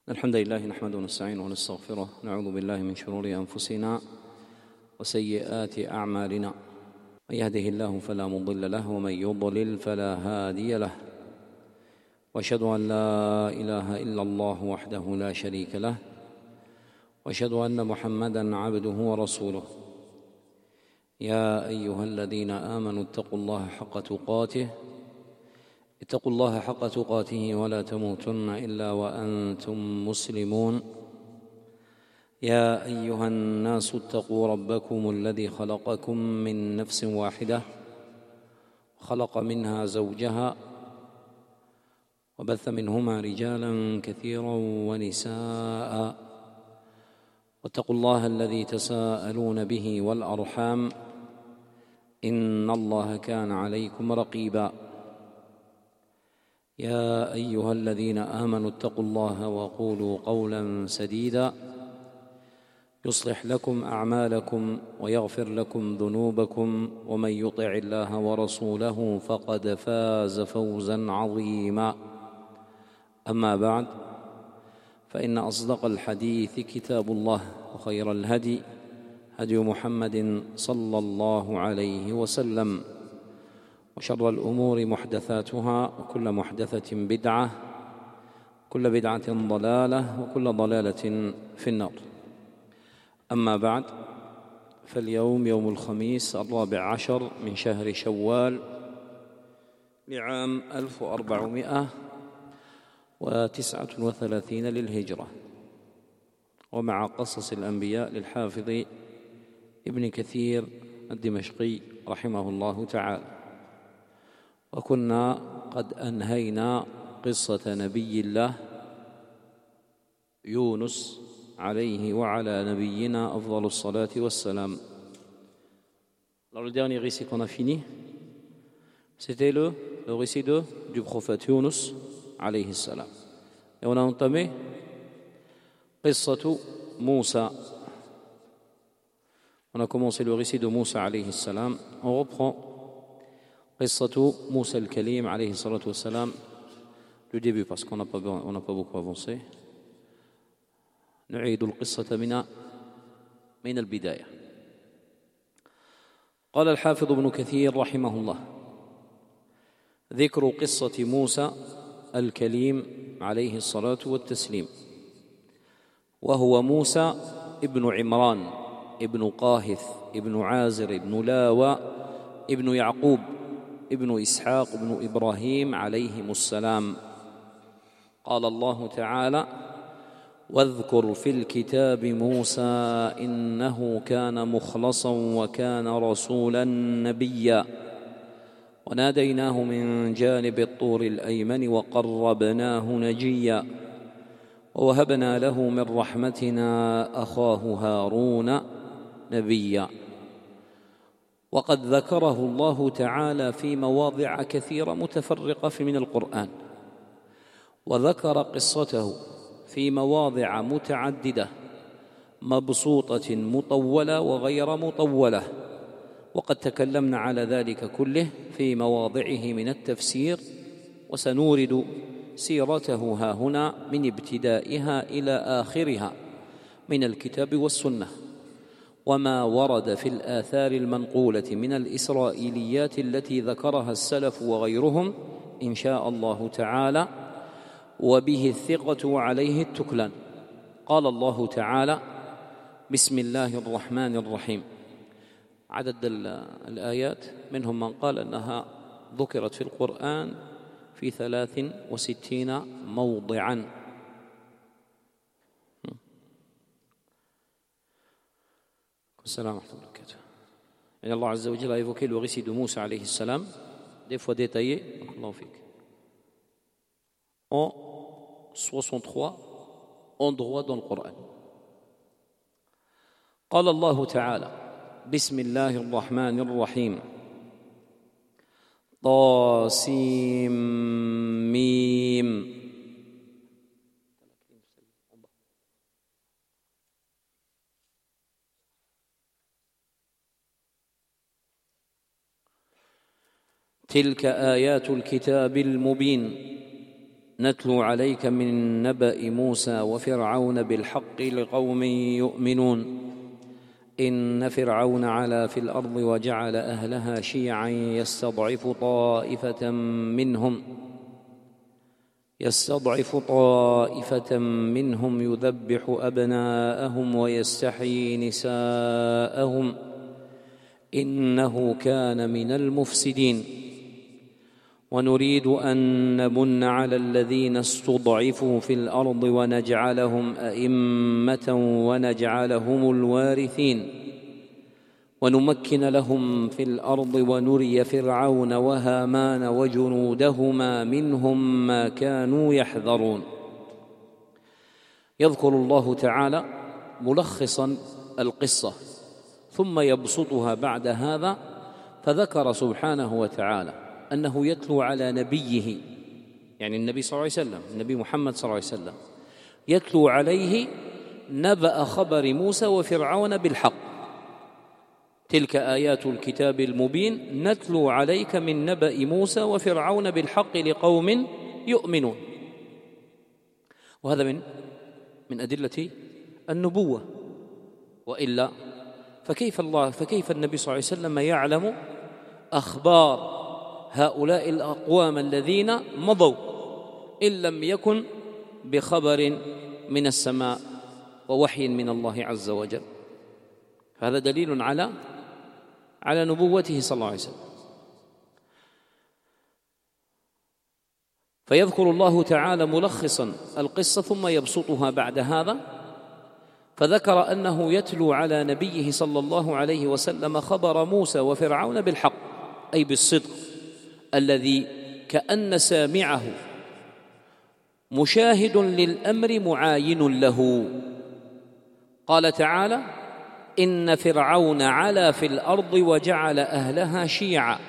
الحمد لله نحمده ونستعينه ونستغفره، نعوذ بالله من شرور أنفسنا وسيئات أعمالنا، من يهده الله فلا مضل له ومن يضلل فلا هادي له، وأشهد أن لا إله إلا الله وحده لا شريك له، وأشهد أن محمدًا عبده ورسوله. يا أيها الذين آمنوا اتقوا الله حق تقاته ولا تموتن إلا وأنتم مسلمون. يا أيها الناس اتقوا ربكم الذي خلقكم من نفس واحدة وخلق منها زوجها وبث منهما رجالا كثيرا ونساء، واتقوا الله الذي تساءلون به والأرحام إن الله كان عليكم رقيبا. يا أيها الذين آمنوا اتقوا الله وقولوا قولا سديدا يصلح لكم أعمالكم ويغفر لكم ذنوبكم، ومن يطع الله ورسوله فقد فاز فوزا عظيما. أما بعد، فإن أصدق الحديث كتاب الله، وخير الهدي هدي محمد صلى الله عليه وسلم، وشر الأمور محدثاتها، وكل محدثة بدعة، كل بدعة ضلالة، وكل ضلالة في النار. أما بعد، فاليوم يوم الخميس 14 من شهر شوال لعام 1439 للهجرة، ومع قصص الأنبياء للحافظ ابن كثير الدمشقي رحمه الله تعالى. وكنا قد أنهينا قصة نبي الله يونس عليه وعلى نبينا أفضل الصلاة والسلام. Alors le dernier récit qu'on a fini, c'était le récit du prophète Yunus alayhi salam. Et on a entamé قصة Moussa. On a commencé le récit de Moussa alayhi salam. On reprend قصة موسى الكليم عليه الصلاة والسلام du début, parce qu'on n'a pas beaucoup avancé. نعيد القصة من البداية. قال الحافظ ابن كثير رحمه الله: ذكر قصة موسى الكليم عليه الصلاة والتسليم، وهو موسى ابن عمران ابن قاهث ابن عازر ابن لاوى ابن يعقوب ابن إسحاق ابن إبراهيم عليهم السلام. قال الله تعالى: واذكر في الكتاب موسى إنه كان مخلصا وكان رسولا نبيا، وناديناه من جانب الطور الأيمن وقربناه نجيا، ووهبنا له من رحمتنا أخاه هارون نبيا. وقد ذكره الله تعالى في مواضع كثيرة متفرقة من القرآن، وذكر قصته في مواضع متعددة مبسوطة مطولة وغير مطولة، وقد تكلمنا على ذلك كله في مواضعه من التفسير، وسنورد سيرته هاهنا من ابتدائها إلى آخرها من الكتاب والسنة، وما ورد في الآثار المنقولة من الإسرائيليات التي ذكرها السلف وغيرهم إن شاء الله تعالى، وبه الثقة وعليه التكلان. قال الله تعالى: بسم الله الرحمن الرحيم. عدد الآيات منهم من قال أنها ذكرت في القرآن في 63 موضعا. السلام ورحمة الله وبركاته. Et Allah Azza wa Jalla a évoqué le récit de Moussa alayhi salam, des fois détaillé, en 63 endroits dans le Coran. قال الله تعالى: بسم الله الرحمن الرحيم. طاسيم ميم. تلك آيات الكتاب المبين. نتلو عليك من نبأ موسى وفرعون بالحق لقوم يؤمنون إن فرعون علا في الأرض وجعل أهلها شيعا يستضعف طائفة منهم يذبح أبناءهم ويستحيي نساءهم إنه كان من المفسدين ونريد أن نمن على الذين استضعفوا في الأرض ونجعلهم أئمة ونجعلهم الوارثين ونمكن لهم في الأرض ونري فرعون وهامان وجنودهما منهم ما كانوا يحذرون. يذكر الله تعالى ملخصا القصة ثم يبسطها بعد هذا، فذكر سبحانه وتعالى أنه يتلو على نبيه، يعني النبي صلى الله عليه وسلم، النبي محمد صلى الله عليه وسلم، يتلو عليه نبأ خبر موسى وفرعون بالحق. تلك آيات الكتاب المبين نتلو عليك من نبأ موسى وفرعون بالحق لقوم يؤمنون. وهذا من أدلة النبوة، وإلا فكيف النبي صلى الله عليه وسلم يعلم أخبار هؤلاء الأقوام الذين مضوا إن لم يكن بخبر من السماء ووحي من الله عز وجل؟ هذا دليل على نبوته صلى الله عليه وسلم. فيذكر الله تعالى ملخصا القصة ثم يبسطها بعد هذا، فذكر أنه يتلو على نبيه صلى الله عليه وسلم خبر موسى وفرعون بالحق، أي بالصدق الذي كأن سامعه مشاهد للأمر معاين له. قال تعالى: إن فرعون علا في الأرض وجعل أهلها شيعا.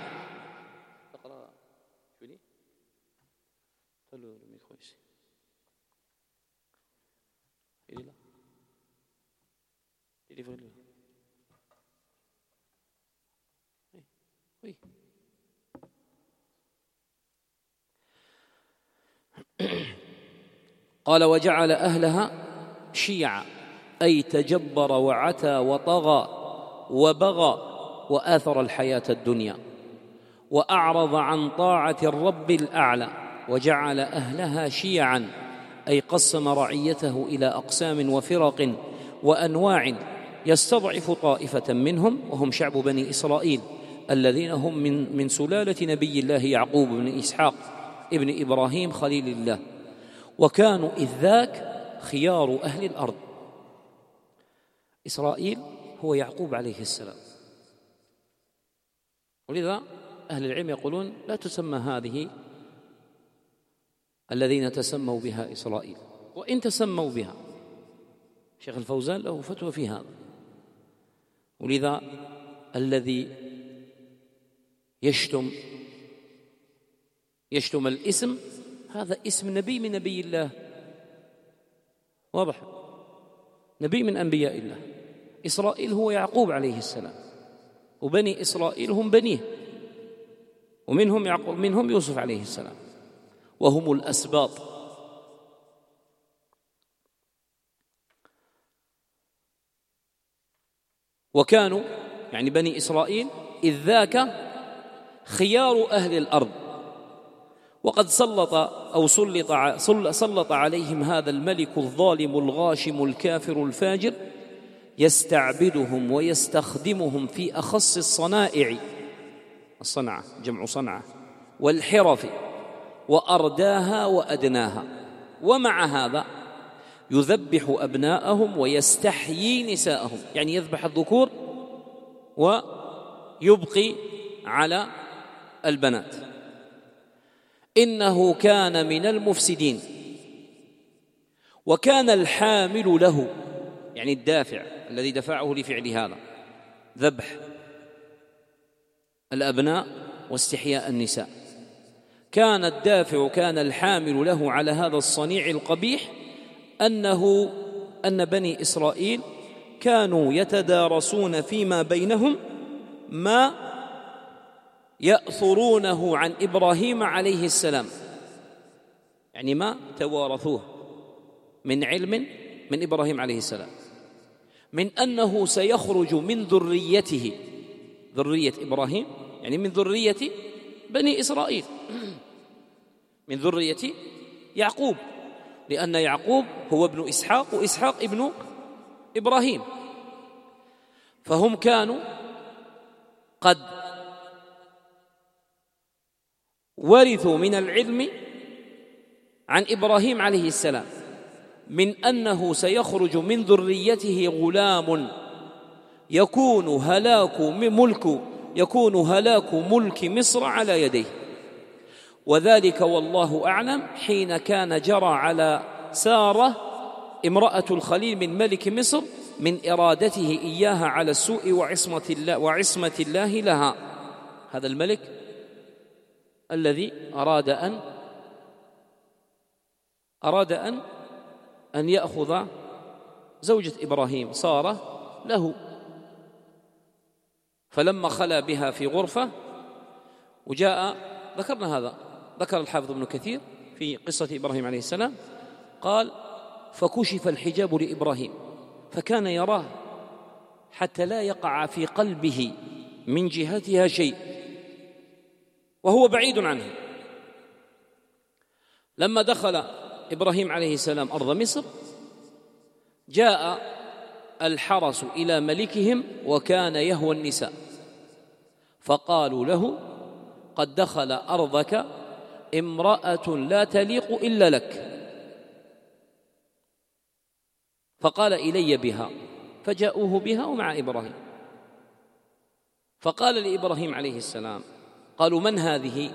قال: وجعل أهلها شيعا، أي تجبر وعتى وطغى وبغى وآثر الحياة الدنيا وأعرض عن طاعة الرب الأعلى. وجعل أهلها شيعا، أي قسم رعيته إلى أقسام وفرق وأنواع يستضعف طائفة منهم، وهم شعب بني إسرائيل الذين هم من سلالة نبي الله يعقوب بن إسحاق ابن إبراهيم خليل الله، وكانوا إذ ذاك خيار أهل الأرض. إسرائيل هو يعقوب عليه السلام، ولذا أهل العلم يقولون لا تسمى هذه الذين تسموا بها إسرائيل، وإن تسموا بها. شيخ الفوزان له فتوى في هذا. ولذا الذي يشتم الاسم هذا اسم نبي من نبي الله، واضح، نبي من أنبياء الله. إسرائيل هو يعقوب عليه السلام، وبني إسرائيل هم بنيه، ومنهم يوسف عليه السلام، وهم الأسباط. وكانوا يعني بني إسرائيل إذ ذاك خيار أهل الأرض، وقد سلط عليهم هذا الملك الظالم الغاشم الكافر الفاجر، يستعبدهم ويستخدمهم في أخص الصنعة جمع صنعة والحرف وأرداها وأدناها. ومع هذا يذبح أبناءهم ويستحيي نساءهم، يعني يذبح الذكور ويبقي على البنات. إنه كان من المفسدين. وكان الحامل له، يعني الدافع الذي دفعه لفعل هذا، ذبح الأبناء واستحياء النساء، كان الحامل له على هذا الصنيع القبيح أن بني إسرائيل كانوا يتدارسون فيما بينهم ما يأثرونه عن إبراهيم عليه السلام، يعني ما توارثوه من علم من إبراهيم عليه السلام، من أنه سيخرج من ذريته، ذرية إبراهيم يعني من ذرية بني إسرائيل، من ذرية يعقوب، لأن يعقوب هو ابن إسحاق وإسحاق ابن إبراهيم. فهم كانوا قد ورثوا من العلم عن إبراهيم عليه السلام من أنه سيخرج من ذريته غلام يكون هلاك ملك مصر على يديه. وذلك والله أعلم حين كان جرى على سارة امرأة الخليل من ملك مصر من إرادته إياها على السوء وعصمة الله لها. هذا الملك الذي أراد أن يأخذ زوجة إبراهيم سارة له، فلما خلا بها في غرفة وجاء، ذكرنا هذا، ذكر الحافظ ابن كثير في قصة إبراهيم عليه السلام، قال فكشف الحجاب لإبراهيم فكان يراه حتى لا يقع في قلبه من جهتها شيء وهو بعيد عنه. لما دخل إبراهيم عليه السلام أرض مصر جاء الحرس إلى ملكهم وكان يهوى النساء، فقالوا له قد دخل أرضك امرأة لا تليق إلا لك، فقال إلي بها، فجاءوه بها ومع إبراهيم، فقال لإبراهيم عليه السلام، قالوا من هذه؟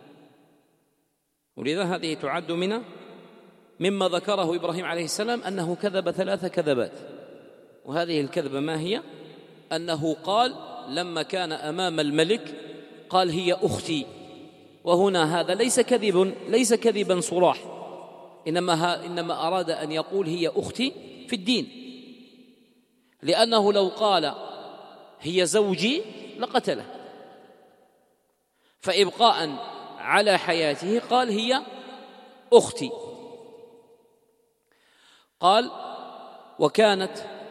ولذا هذه تعد مما ذكره إبراهيم عليه السلام أنه كذب 3 كذبات. وهذه الكذبة ما هي؟ أنه قال لما كان أمام الملك قال هي أختي، وهنا هذا ليس كذبا صراح، إنما أراد أن يقول هي أختي في الدين، لأنه لو قال هي زوجي لقتله، فإبقاء على حياته قال هي أختي. قال وكانت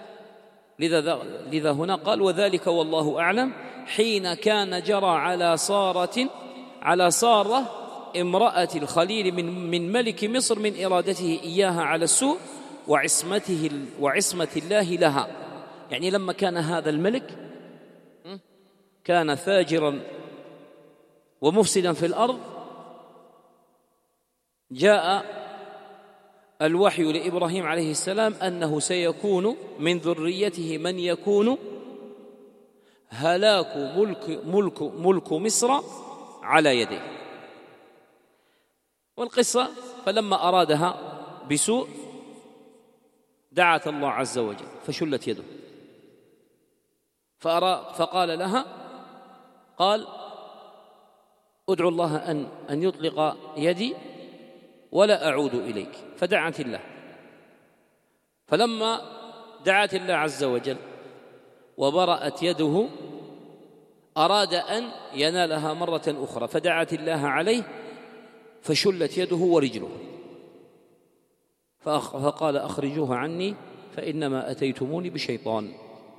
لذا هنا قال وذلك والله أعلم حين كان جرى على سارة امرأة الخليل من ملك مصر من إرادته إياها على السوء وعصمة الله لها. يعني لما كان هذا الملك كان فاجرا ومفسدا في الأرض، جاء الوحي لإبراهيم عليه السلام أنه سيكون من ذريته من يكون هلاك ملك مصر على يديه. والقصة فلما أرادها بسوء دعت الله عز وجل فشلت يده، فقال لها، قال ادعو الله أن يطلق يدي ولا أعود إليك، فدعت الله. فلما دعت الله عز وجل وبرأت يده أراد أن ينالها مرة أخرى، فدعت الله عليه فشلت يده ورجله، فقال أخرجوها عني فإنما أتيتموني بشيطان.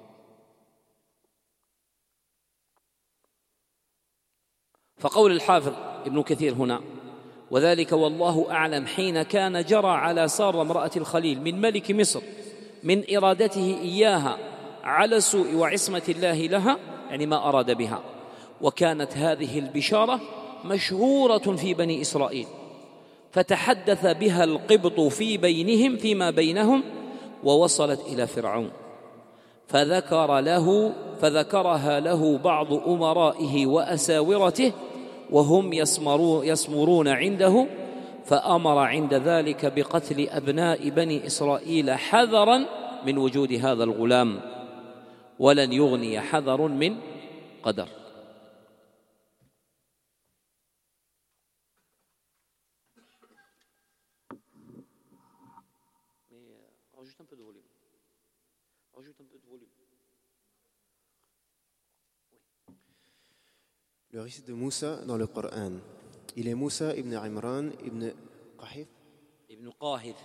فقول الحافظ ابن كثير هنا وذلك والله أعلم حين كان جرى على سارة امرأة الخليل من ملك مصر من إرادته إياها على سوء وعصمة الله لها، يعني ما أراد بها. وكانت هذه البشارة مشهورة في بني إسرائيل، فتحدث بها القبط فيما بينهم ووصلت إلى فرعون، فذكرها له بعض أمرائه وأساورته وهم يسمرون عنده، فأمر عند ذلك بقتل أبناء بني إسرائيل حذرا من وجود هذا الغلام، ولن يغني حذر من قدر. Le récit de Moussa dans le Coran. Il est Moussa ibn Imran ibn Qahif Ibn Qahith.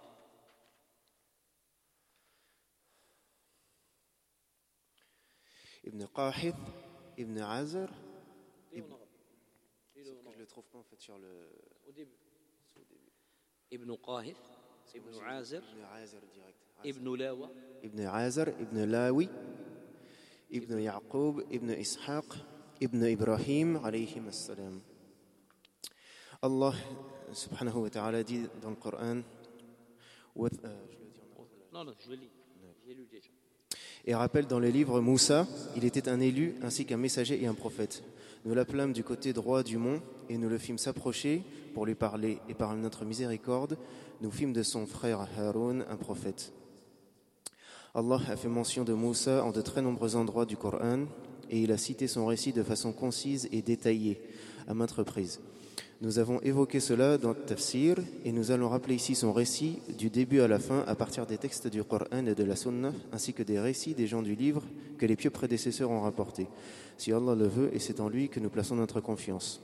Ibn Qahith, Ibn Azar. Je ne le trouve pas en fait sur le. Au début. Ibn Qahith, Ibn Azar, direct. Ibn Lawa, Ibn Azar, Ibn Lawi, Ibn Yaqub, Ibn Ishaq, Ibn Ibrahim, alayhim as-salam. Allah subhanahu wa ta'ala dit dans le Coran. Non, je le lis. J'ai lu déjà. Et rappelle dans le livre Moussa, il était un élu ainsi qu'un messager et un prophète. Nous l'appelâmes du côté droit du mont et nous le fîmes s'approcher pour lui parler. Et par notre miséricorde, nous fîmes de son frère Haroun un prophète. Allah a fait mention de Moussa en de très nombreux endroits du Coran et il a cité son récit de façon concise et détaillée à maintes reprises. Nous avons évoqué cela dans le tafsir et nous allons rappeler ici son récit du début à la fin à partir des textes du Coran et de la Sunna ainsi que des récits des gens du livre que les pieux prédécesseurs ont rapportés. Si Allah le veut, et c'est en lui que nous plaçons notre confiance.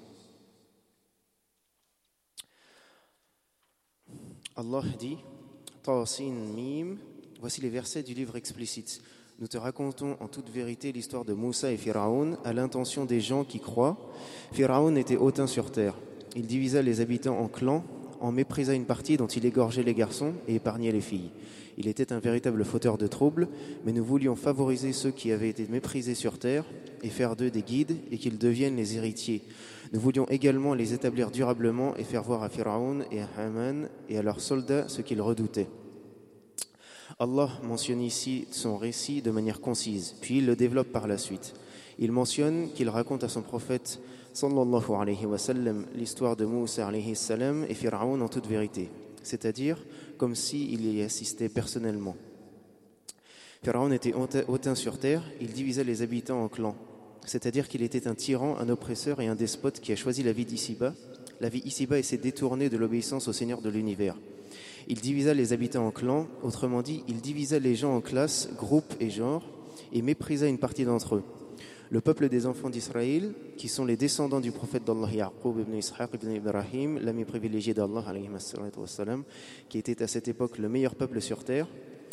Allah dit Tasin Mim. Voici les versets du livre explicite. Nous te racontons en toute vérité l'histoire de Moussa et Pharaon à l'intention des gens qui croient. Pharaon était hautain sur terre. Il divisa les habitants en clans, en méprisa une partie dont il égorgeait les garçons et épargnait les filles. Il était un véritable fauteur de troubles, mais nous voulions favoriser ceux qui avaient été méprisés sur terre et faire d'eux des guides et qu'ils deviennent les héritiers. Nous voulions également les établir durablement et faire voir à Pharaon et à Haman et à leurs soldats ce qu'ils redoutaient. Allah mentionne ici son récit de manière concise, puis il le développe par la suite. Il mentionne qu'il raconte à son prophète sallallahu alayhi wa sallam l'histoire de Moussa alayhi salam et Pharaon en toute vérité, c'est-à-dire comme s'il y assistait personnellement. Pharaon était hautain sur terre, il divisait les habitants en clans, c'est-à-dire qu'il était un tyran, un oppresseur et un despote qui a choisi la vie d'ici-bas. La vie ici-bas et s'est détournée de l'obéissance au Seigneur de l'univers. Il divisa les habitants en clans, autrement dit, il divisa les gens en classes, groupes et genres, et méprisa une partie d'entre eux. Le peuple des enfants d'Israël, qui sont les descendants du prophète d'Allah Yaqub ibn Ishaq ibn Ibrahim, l'ami privilégié d'Allah, qui était à cette époque le meilleur peuple sur terre,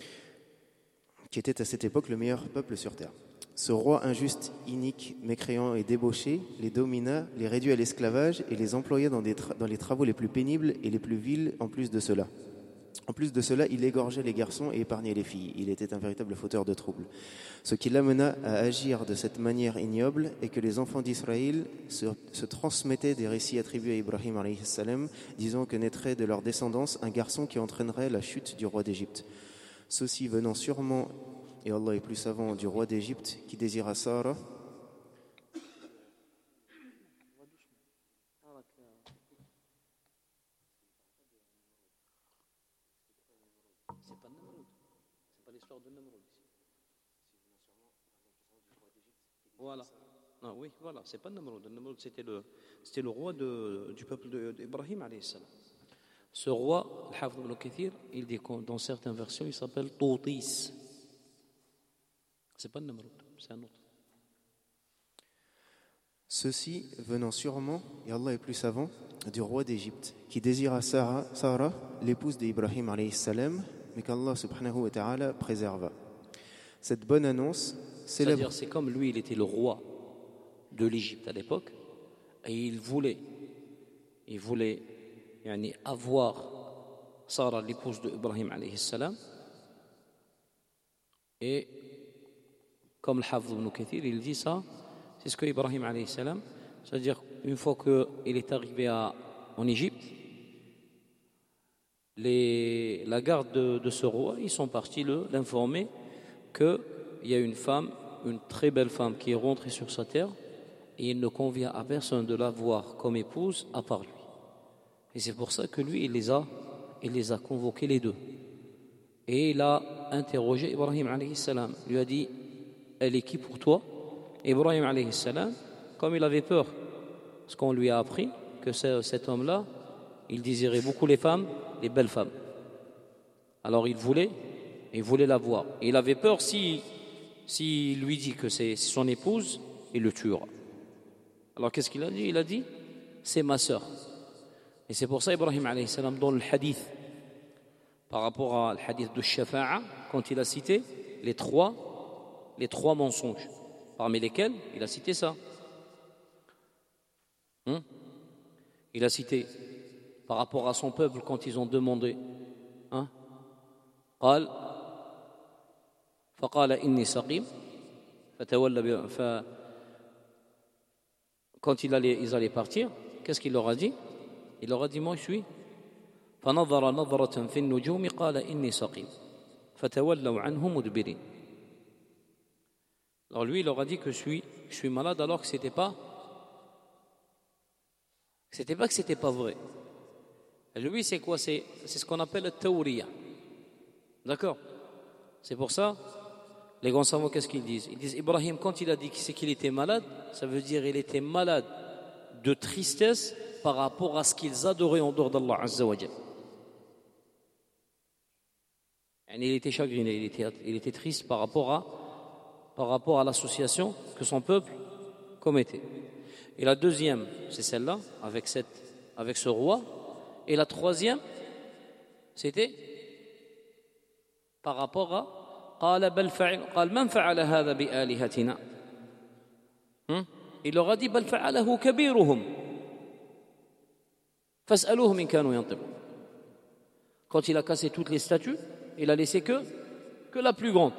Ce roi injuste, inique, mécréant et débauché les domina, les réduit à l'esclavage et les employa dans les travaux les plus pénibles et les plus vils en plus de cela. En plus de cela, il égorgeait les garçons et épargnait les filles. Il était un véritable fauteur de troubles. Ce qui l'amena à agir de cette manière ignoble est que les enfants d'Israël se transmettaient des récits attribués à Ibrahim alayhi salam, disant que naîtrait de leur descendance un garçon qui entraînerait la chute du roi d'Égypte. Ceci venant sûrement, et Allah est plus savant, du roi d'Égypte qui désira Sarah. Voilà. Ah, oui, voilà, c'est pas Namrud. Namrud, c'était le roi du peuple d'Ibrahim alayhi salam. Ce roi, Al-Hafidh ibn Kathir, il dit dans certaines versions, il s'appelle Toutis. C'est pas Namrud, c'est un autre. Ceci venant sûrement, et Allah est plus savant, du roi d'Égypte, qui désira Sarah, l'épouse d'Ibrahim alayhi salam, mais qu'Allah subhanahu wa ta'ala préserva. Cette bonne annonce célèbre. C'est-à-dire, c'est comme lui, il était le roi de l'Égypte à l'époque, et il voulait avoir Sarah, l'épouse d'Ibrahim alayhi salam, et comme le Hafidh ibn Kathir, il dit ça, c'est ce que Ibrahim alayhi salam, c'est-à-dire une fois qu'il est arrivé en Égypte, la garde de ce roi, ils sont partis l'informer qu'il y a une femme, une très belle femme qui est rentrée sur sa terre et il ne convient à personne de la voir comme épouse à part lui. Et c'est pour ça que lui, il les a convoqués les deux. Et il a interrogé Ibrahim alayhi salam. Il lui a dit, elle est qui pour toi? Ibrahim alayhi salam, comme il avait peur, parce qu'on lui a appris que cet homme-là, il désirait beaucoup les femmes, les belles femmes. Alors il voulait la voir. Et il avait peur s'il lui dit que c'est son épouse, il le tuera. Alors qu'est-ce qu'il a dit? Il a dit, c'est ma sœur. Et c'est pour ça Ibrahim alayhi salam, dans le hadith par rapport à le hadith de Shafa'a, quand il a cité les trois mensonges, parmi lesquels il a cité ça. Il a cité par rapport à son peuple quand ils ont demandé قال فقال إني سقيم فتولى quand ils allaient partir, qu'est-ce qu'il leur a dit? Il leur a dit moi je suis فنظر نظرة في النجوم قال إني سقيم فتولوا عنه مدبرين. Alors lui il leur a dit que je suis malade alors que c'était pas que c'était pas vrai. Et lui c'est quoi? C'est ce qu'on appelle le tawriya. D'accord? C'est pour ça les grands savants, qu'est-ce qu'ils disent? Ils disent Ibrahim, quand il a dit qu'il était malade, ça veut dire qu'il était malade de tristesse par rapport à ce qu'ils adoraient en dehors d'Allah Azza wa Jal. Il était chagriné, il était triste par rapport à l'association que son peuple commettait. Et la deuxième, c'est celle-là, avec ce roi. Et la troisième, c'était par rapport à قال من فعل هذا بآلهتنا. Il leur a dit بل فعله كبيرهم فاسألوهم إن كانوا ينطقون. Quand il a cassé toutes les statues, il a laissé que la plus grande.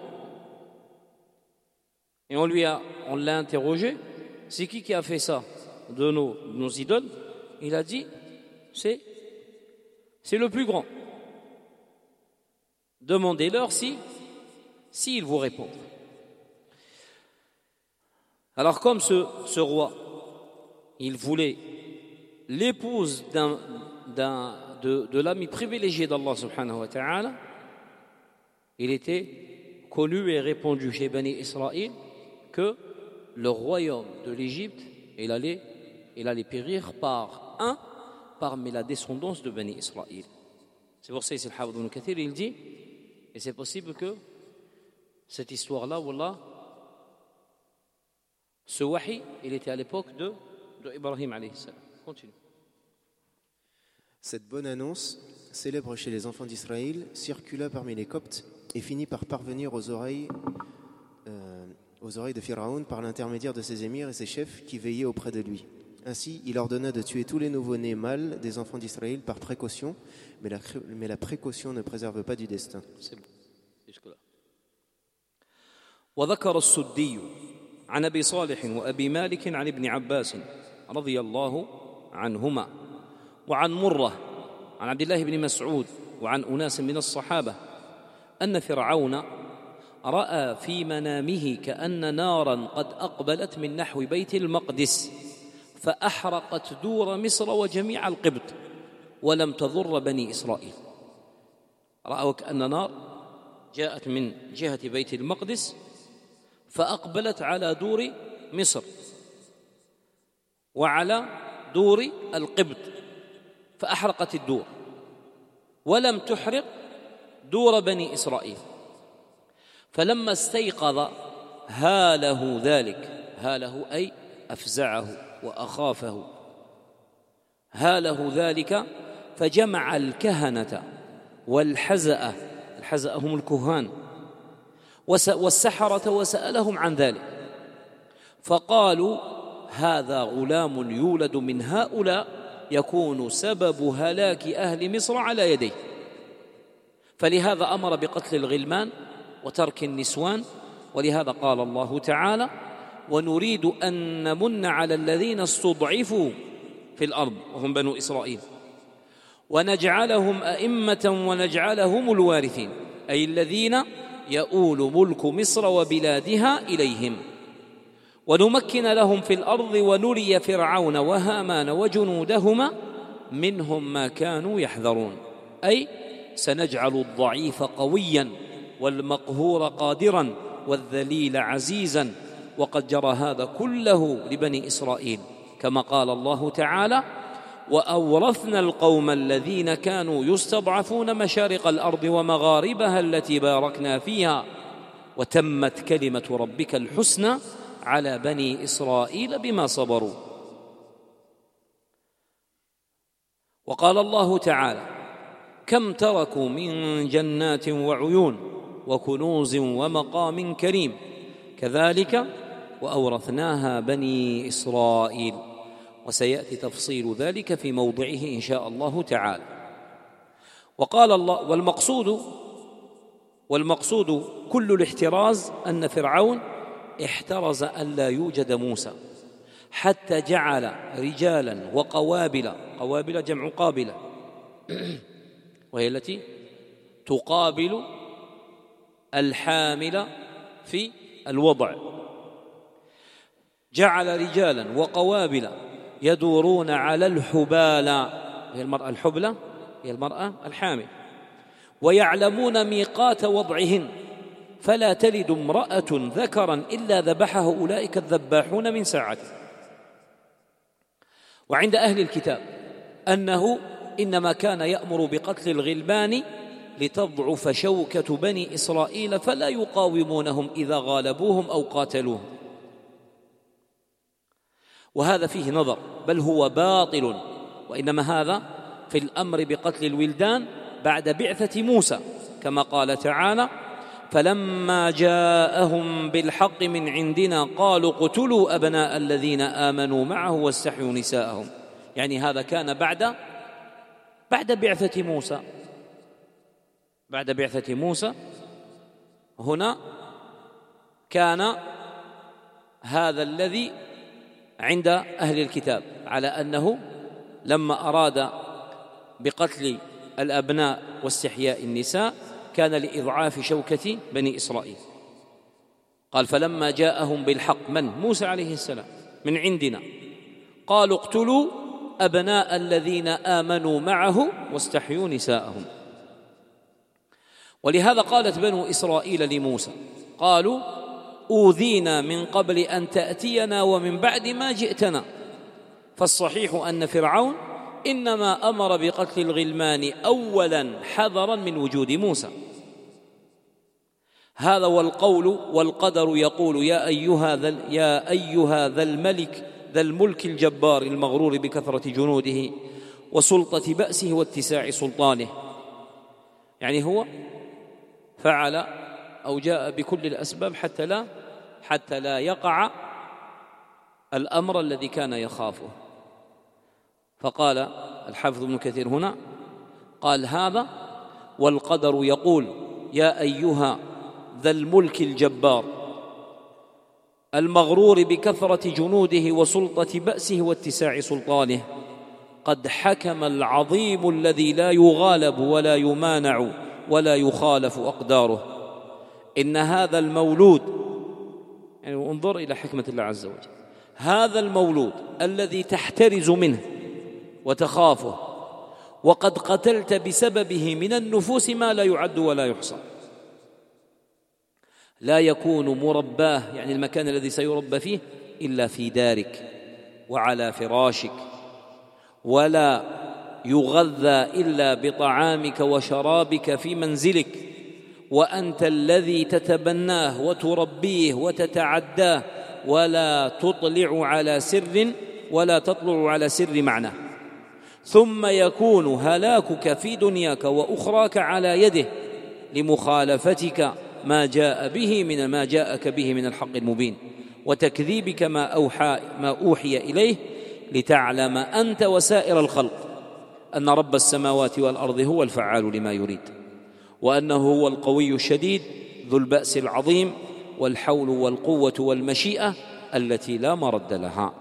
Et on l'a interrogé, c'est qui a fait ça de nos idoles? Il a dit c'est le plus grand. Demandez-leur s'ils vous répondent. Alors comme ce roi, il voulait l'épouse de l'ami privilégié d'Allah subhanahu wa ta'ala, il était connu et répandu chez Bani Israël que le royaume de l'Égypte, il allait périr parmi la descendance de Bani Israël. C'est pour ça que le Hafid ibn Kathir, il dit, et c'est possible que cette histoire-là, wallah, ce wahi, il était à l'époque de Ibrahim alayhi salam. Continue. Cette bonne annonce, célèbre chez les enfants d'Israël, circula parmi les Coptes et finit par parvenir aux oreilles de Pharaon par l'intermédiaire de ses émirs et ses chefs qui veillaient auprès de lui. Ainsi, il ordonna de tuer tous les nouveau-nés mâles des enfants d'Israël par précaution, mais la précaution ne préserve pas du destin. C'est bon. Jusque-là. وذكر السدي عن أبي صالح وأبي مالك عن ابن عباس رضي الله عنهما وعن مرة عن عبد الله بن مسعود وعن أناس من الصحابة أن فرعون رأى في منامه كأن نارا قد أقبلت من نحو بيت المقدس فأحرقت دور مصر وجميع القبط ولم تضر بني إسرائيل. رأوا كأن نار جاءت من جهة بيت المقدس فأقبلت على دور مصر وعلى دور القبط فأحرقت الدور ولم تحرق دور بني إسرائيل. فلما استيقظ هاله ذلك، هاله أي أفزعه وأخافه، هاله ذلك فجمع الكهنة والحزأة، الحزأة هم الكهان، والسحرة وسألهم عن ذلك فقالوا هذا غلام يولد من هؤلاء يكون سبب هلاك أهل مصر على يديه. فلهذا أمر بقتل الغلمان وترك النسوان، ولهذا قال الله تعالى ونريد أن نمن على الذين استضعفوا في الأرض وهم بنو إسرائيل ونجعلهم أئمة ونجعلهم الوارثين، أي الذين يؤول ملك مصر وبلادها إليهم، ونمكن لهم في الأرض ونري فرعون وهامان وجنودهما منهم ما كانوا يحذرون، أي سنجعل الضعيف قويا والمقهور قادرا والذليل عزيزا. وقد جرى هذا كله لبني إسرائيل كما قال الله تعالى وأورثنا القوم الذين كانوا يستضعفون مشارق الأرض ومغاربها التي باركنا فيها وتمت كلمة ربك الحسنى على بني إسرائيل بما صبروا. وقال الله تعالى كم تركوا من جنات وعيون وكنوز ومقام كريم كذلك وأورثناها بني إسرائيل. وسيأتي تفصيل ذلك في موضعه إن شاء الله تعالى. وقال الله والمقصود كل الاحتراز أن فرعون احترز أن لا يوجد موسى حتى جعل رجالا قوابل جمع قابلة وهي التي تقابل الحامل في الوضع. جعل رجالا وقوابل يدورون على الحبالى، هي المرأة الحبلى هي المرأة الحامل، ويعلمون ميقات وضعهن، فلا تلد امرأة ذكرا إلا ذبحه أولئك الذباحون من ساعته. وعند أهل الكتاب أنه إنما كان يأمر بقتل الغلمان لتضعف شوكة بني إسرائيل فلا يقاومونهم إذا غالبوهم أو قاتلوهم، وهذا فيه نظر، بل هو باطل. وإنما هذا في الأمر بقتل الولدان بعد بعثة موسى، كما قال تعالى: فلما جاءهم بالحق من عندنا قالوا اقتلوا أبناء الذين آمنوا معه واستحيوا نساءهم. يعني هذا كان بعد بعثة موسى. بعد بعثة موسى هنا كان هذا الذي عند أهل الكتاب، على أنه لما أراد بقتل الأبناء واستحياء النساء كان لإضعاف شوكة بني إسرائيل. قال: فلما جاءهم بالحق، من؟ موسى عليه السلام، من عندنا، قالوا اقتلوا أبناء الذين آمنوا معه واستحيوا نساءهم. ولهذا قالت بنو إسرائيل لموسى، قالوا: أوذينا من قبل أن تأتينا ومن بعد ما جئتنا. فالصحيح أن فرعون إنما أمر بقتل الغلمان أولا حذرا من وجود موسى. هذا والقول والقدر يقول: يا أيها ذا الملك الجبار المغرور بكثرة جنوده وسلطة بأسه واتساع سلطانه. يعني هو فعل أو جاء بكل الأسباب حتى لا يقع الأمر الذي كان يخافه. فقال الحافظ ابن كثير هنا، قال: هذا والقدر يقول: يا أيها ذا الملك الجبار المغرور بكثرة جنوده وسلطة بأسه واتساع سلطانه، قد حكم العظيم الذي لا يغالب ولا يمانع ولا يخالف أقداره، إن هذا المولود، يعني انظر إلى حكمة الله عز وجل، هذا المولود الذي تحترز منه وتخافه وقد قتلت بسببه من النفوس ما لا يعد ولا يحصى، لا يكون مرباه، يعني المكان الذي سيربى فيه، إلا في دارك وعلى فراشك، ولا يغذى إلا بطعامك وشرابك في منزلك، وأنت الذي تتبناه وتربيه وتتعداه، ولا تطلع على سر معناه، ثم يكون هلاكك في دنياك وأخراك على يده لمخالفتك ما جاءك به من الحق المبين، وتكذيبك ما أوحي إليه، لتعلم أنت وسائر الخلق أن رب السماوات والأرض هو الفعال لما يريد، وأنه هو القوي الشديد ذو البأس العظيم والحول والقوة والمشيئة التي لا مرد لها.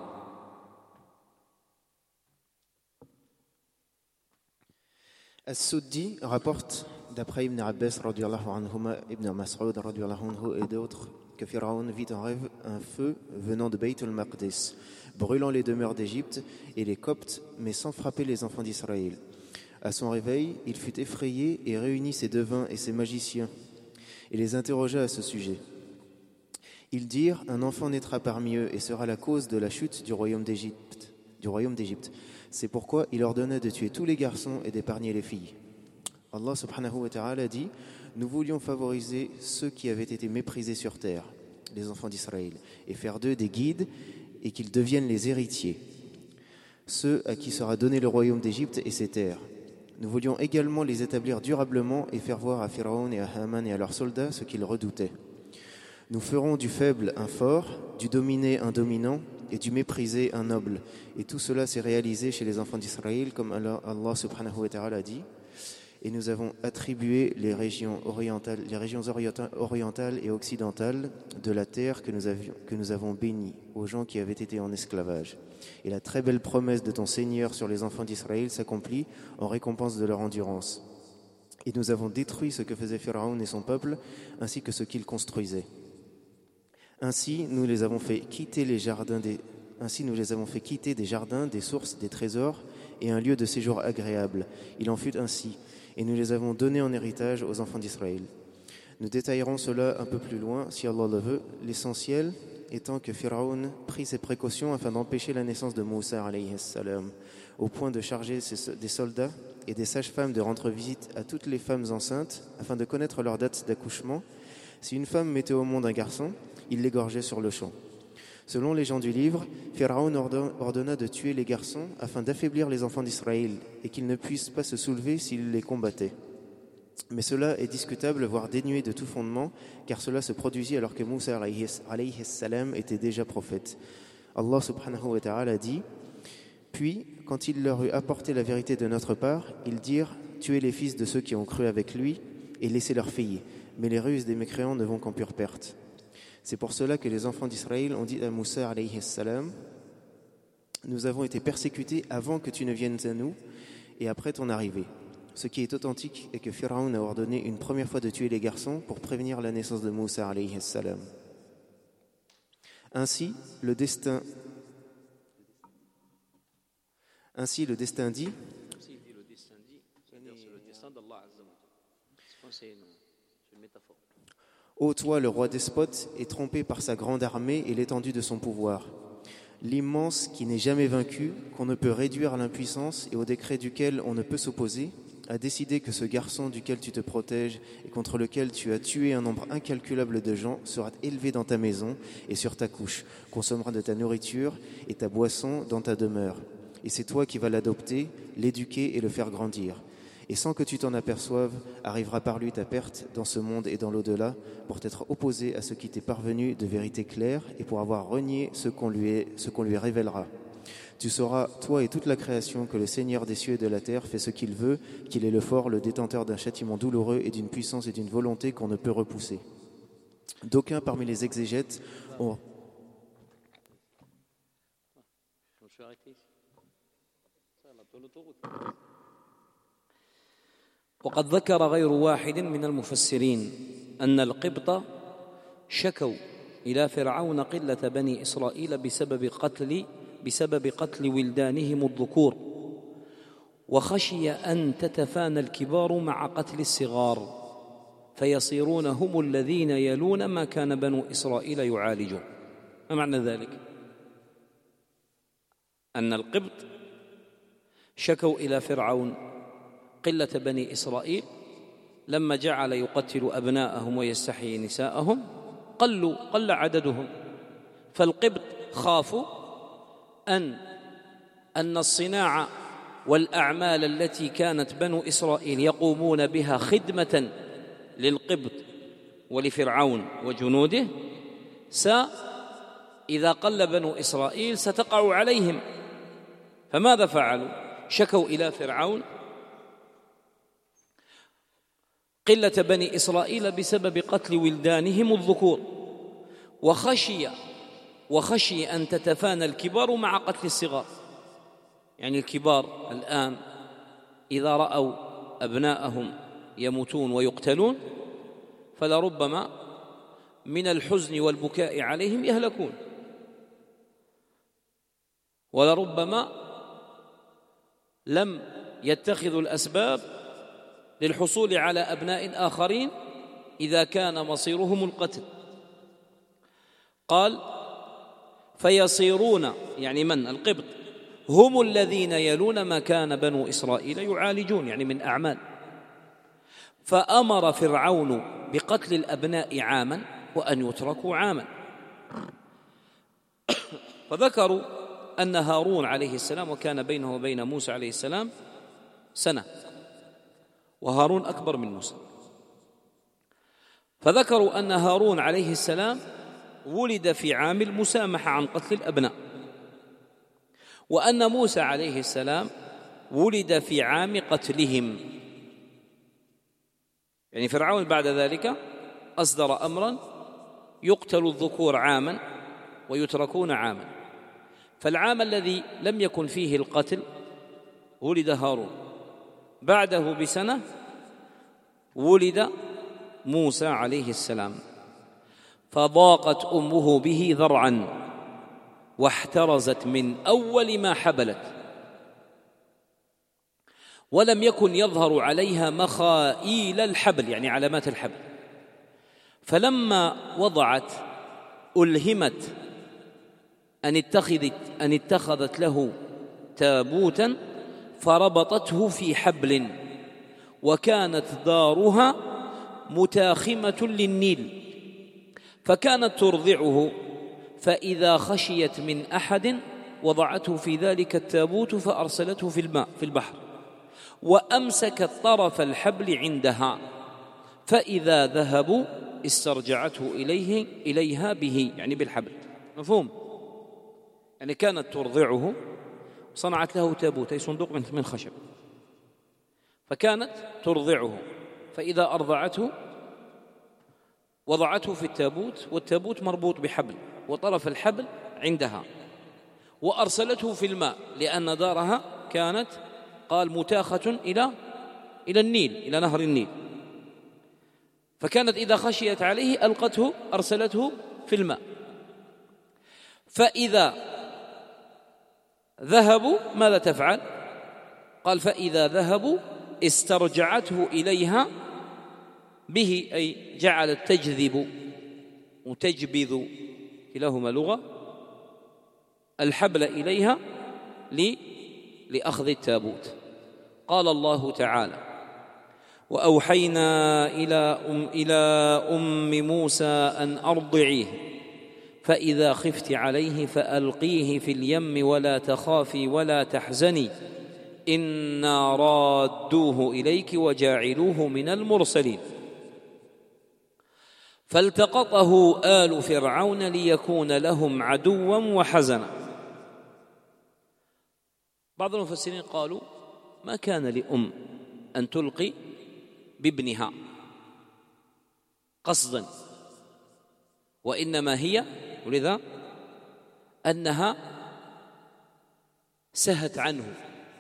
As-Suddi rapporte d'après Ibn Abbas radiyallahu anhuma, Ibn Mas'ud radiyallahu anhu et d'autres que Pharaon vit en rêve un feu venant de Bayt al-Maqdis, brûlant les demeures d'Égypte et les Coptes, mais sans frapper les enfants d'Israël. À son réveil, il fut effrayé et réunit ses devins et ses magiciens et les interrogea à ce sujet. Ils dirent: un enfant naîtra parmi eux et sera la cause de la chute du royaume d'Égypte. C'est pourquoi il ordonna de tuer tous les garçons et d'épargner les filles. Allah subhanahu wa ta'ala dit: nous voulions favoriser ceux qui avaient été méprisés sur terre, les enfants d'Israël, et faire d'eux des guides et qu'ils deviennent les héritiers, ceux à qui sera donné le royaume d'Égypte et ses terres. Nous voulions également les établir durablement et faire voir à Pharaon et à Haman et à leurs soldats ce qu'ils redoutaient. Nous ferons du faible un fort, du dominé un dominant et du méprisé un noble. Et tout cela s'est réalisé chez les enfants d'Israël, comme Allah subhanahu wa ta'ala dit. Et nous avons attribué les régions orientales et occidentales de la terre que nous avons bénies aux gens qui avaient été en esclavage. Et la très belle promesse de ton Seigneur sur les enfants d'Israël s'accomplit en récompense de leur endurance. Et nous avons détruit ce que faisait Pharaon et son peuple, ainsi que ce qu'ils construisaient. Ainsi, nous les avons fait quitter des jardins, des sources, des trésors et un lieu de séjour agréable. Il en fut ainsi, et nous les avons donnés en héritage aux enfants d'Israël. Nous détaillerons cela un peu plus loin, si Allah le veut, l'essentiel étant que Pharaon prit ses précautions afin d'empêcher la naissance de Moussa alayhi salam, au point de charger des soldats et des sages-femmes de rendre visite à toutes les femmes enceintes afin de connaître leur date d'accouchement. Si une femme mettait au monde un garçon, il l'égorgeait sur le champ. Selon les gens du livre, Pharaon ordonna de tuer les garçons afin d'affaiblir les enfants d'Israël et qu'ils ne puissent pas se soulever s'il les combattait. Mais cela est discutable, voire dénué de tout fondement, car cela se produisit alors que Moussa alayhi salam était déjà prophète. Allah subhanahu wa ta'ala dit: Puis, quand il leur eut apporté la vérité de notre part, ils dirent: Tuez les fils de ceux qui ont cru avec lui et laissez leurs filles. Mais les ruses des mécréants ne vont qu'en pure perte. C'est pour cela que les enfants d'Israël ont dit à Moussa alayhi salam: Nous avons été persécutés avant que tu ne viennes à nous et après ton arrivée. Ce qui est authentique est que Pharaon a ordonné une première fois de tuer les garçons pour prévenir la naissance de Moussa alayhi salam. Ainsi, le destin dit. Ô toi, le roi despote, est trompé par sa grande armée et l'étendue de son pouvoir. L'immense qui n'est jamais vaincu, qu'on ne peut réduire à l'impuissance et au décret duquel on ne peut s'opposer, a décidé que ce garçon duquel tu te protèges et contre lequel tu as tué un nombre incalculable de gens sera élevé dans ta maison et sur ta couche, consommera de ta nourriture et ta boisson dans ta demeure. Et c'est toi qui vas l'adopter, l'éduquer et le faire grandir. Et sans que tu t'en aperçoives, arrivera par lui ta perte dans ce monde et dans l'au-delà, pour t'être opposé à ce qui t'est parvenu de vérité claire et pour avoir renié ce qu'on lui révélera. Tu sauras, toi et toute la création, que le Seigneur des cieux et de la terre fait ce qu'il veut, qu'il est le fort, le détenteur d'un châtiment douloureux et d'une puissance et d'une volonté qu'on ne peut repousser. D'aucuns parmi les exégètes ont... وقد ذكر غير واحد من المفسرين أن القبط شكوا إلى فرعون قلة بني إسرائيل بسبب قتل ولدانهم الذكور، وخشي أن تتفانى الكبار مع قتل الصغار فيصيرون هم الذين يلون ما كان بنو إسرائيل يعالجون. ما معنى ذلك؟ أن القبط شكوا إلى فرعون قلة بني إسرائيل لما جعل يقتل أبناءهم ويستحيي نساءهم، قل عددهم، فالقبط خافوا أن الصناعة والأعمال التي كانت بنو إسرائيل يقومون بها خدمة للقبط ولفرعون وجنوده إذا قل بنو إسرائيل ستقع عليهم. فماذا فعلوا؟ شكوا إلى فرعون قلة بني إسرائيل بسبب قتل ولدانهم الذكور، وخشي أن تتفانى الكبار مع قتل الصغار. يعني الكبار الآن إذا رأوا أبناءهم يموتون ويقتلون فلربما من الحزن والبكاء عليهم يهلكون، ولربما لم يتخذوا الأسباب للحصول على أبناء آخرين إذا كان مصيرهم القتل. قال فيصيرون، يعني من؟ القبط، هم الذين يلون ما كان بنو إسرائيل يعالجون، يعني من أعمال. فأمر فرعون بقتل الأبناء عاما وأن يتركوا عاما. فذكروا أن هارون عليه السلام، وكان بينه وبين موسى عليه السلام سنة، وهارون أكبر من موسى. فذكروا أن هارون عليه السلام ولد في عام المسامحة عن قتل الأبناء، وأن موسى عليه السلام ولد في عام قتلهم. يعني فرعون بعد ذلك أصدر أمرا يقتل الذكور عاما ويتركون عاما، فالعام الذي لم يكن فيه القتل ولد هارون، بعده بسنة ولد موسى عليه السلام، فضاقت أمه به ذرعا واحترزت من أول ما حبلت، ولم يكن يظهر عليها مخائيل الحبل، يعني علامات الحبل. فلما وضعت ألهمت أن اتخذت له تابوتا فربطته في حبل، وكانت دارها متاخمة للنيل، فكانت ترضعه، فإذا خشيت من أحد وضعته في ذلك التابوت فأرسلته في البحر، وأمسكت طرف الحبل عندها، فإذا ذهبوا استرجعته إليها به، يعني بالحبل. مفهوم؟ يعني كانت ترضعه، صنعت له تابوت أي صندوق من خشب، فكانت ترضعه، فإذا أرضعته وضعته في التابوت، والتابوت مربوط بحبل وطرف الحبل عندها، وأرسلته في الماء لأن دارها كانت قال متاخة إلى النيل، إلى نهر النيل، فكانت إذا خشيت عليه ألقته أرسلته في الماء. فإذا ذهبوا ماذا تفعل؟ قال فإذا ذهبوا استرجعته إليها به، أي جعلت تجذب وتجبذ، كلاهما لغة، الحبل إليها لأخذ التابوت. قال الله تعالى: وأوحينا إلى أم موسى أن أرضعيه فإذا خفت عليه فألقيه في اليم ولا تخافي ولا تحزني إنا رادوه إليك وجاعلوه من المرسلين. فالتقطه آل فرعون ليكون لهم عدوا وحزنا. بعض المفسرين قالوا ما كان لأم أن تلقي بابنها قصدا، وإنما هي ولذا أنها سهت عنه،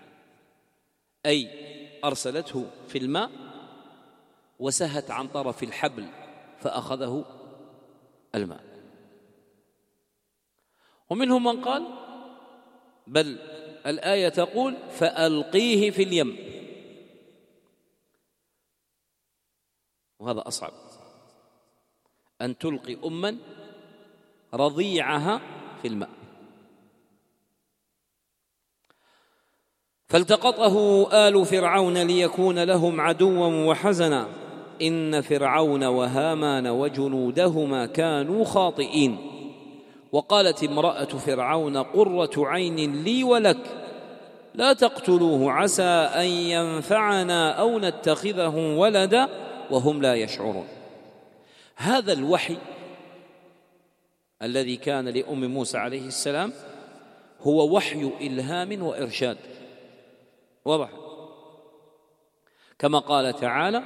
أي أرسلته في الماء وسهت عن طرف الحبل فأخذه الماء. ومنهم من قال بل الآية تقول فألقيه في اليم، وهذا أصعب، أن تلقي أما رضيعها في الماء. فالتقطه آل فرعون ليكون لهم عدوا وحزنا إن فرعون وهامان وجنودهما كانوا خاطئين. وقالت امرأة فرعون قرة عين لي ولك لا تقتلوه عسى أن ينفعنا أو نتخذه ولدا وهم لا يشعرون. هذا الوحي الذي كان لأم موسى عليه السلام هو وحي إلهام وإرشاد، واضح، كما قال تعالى: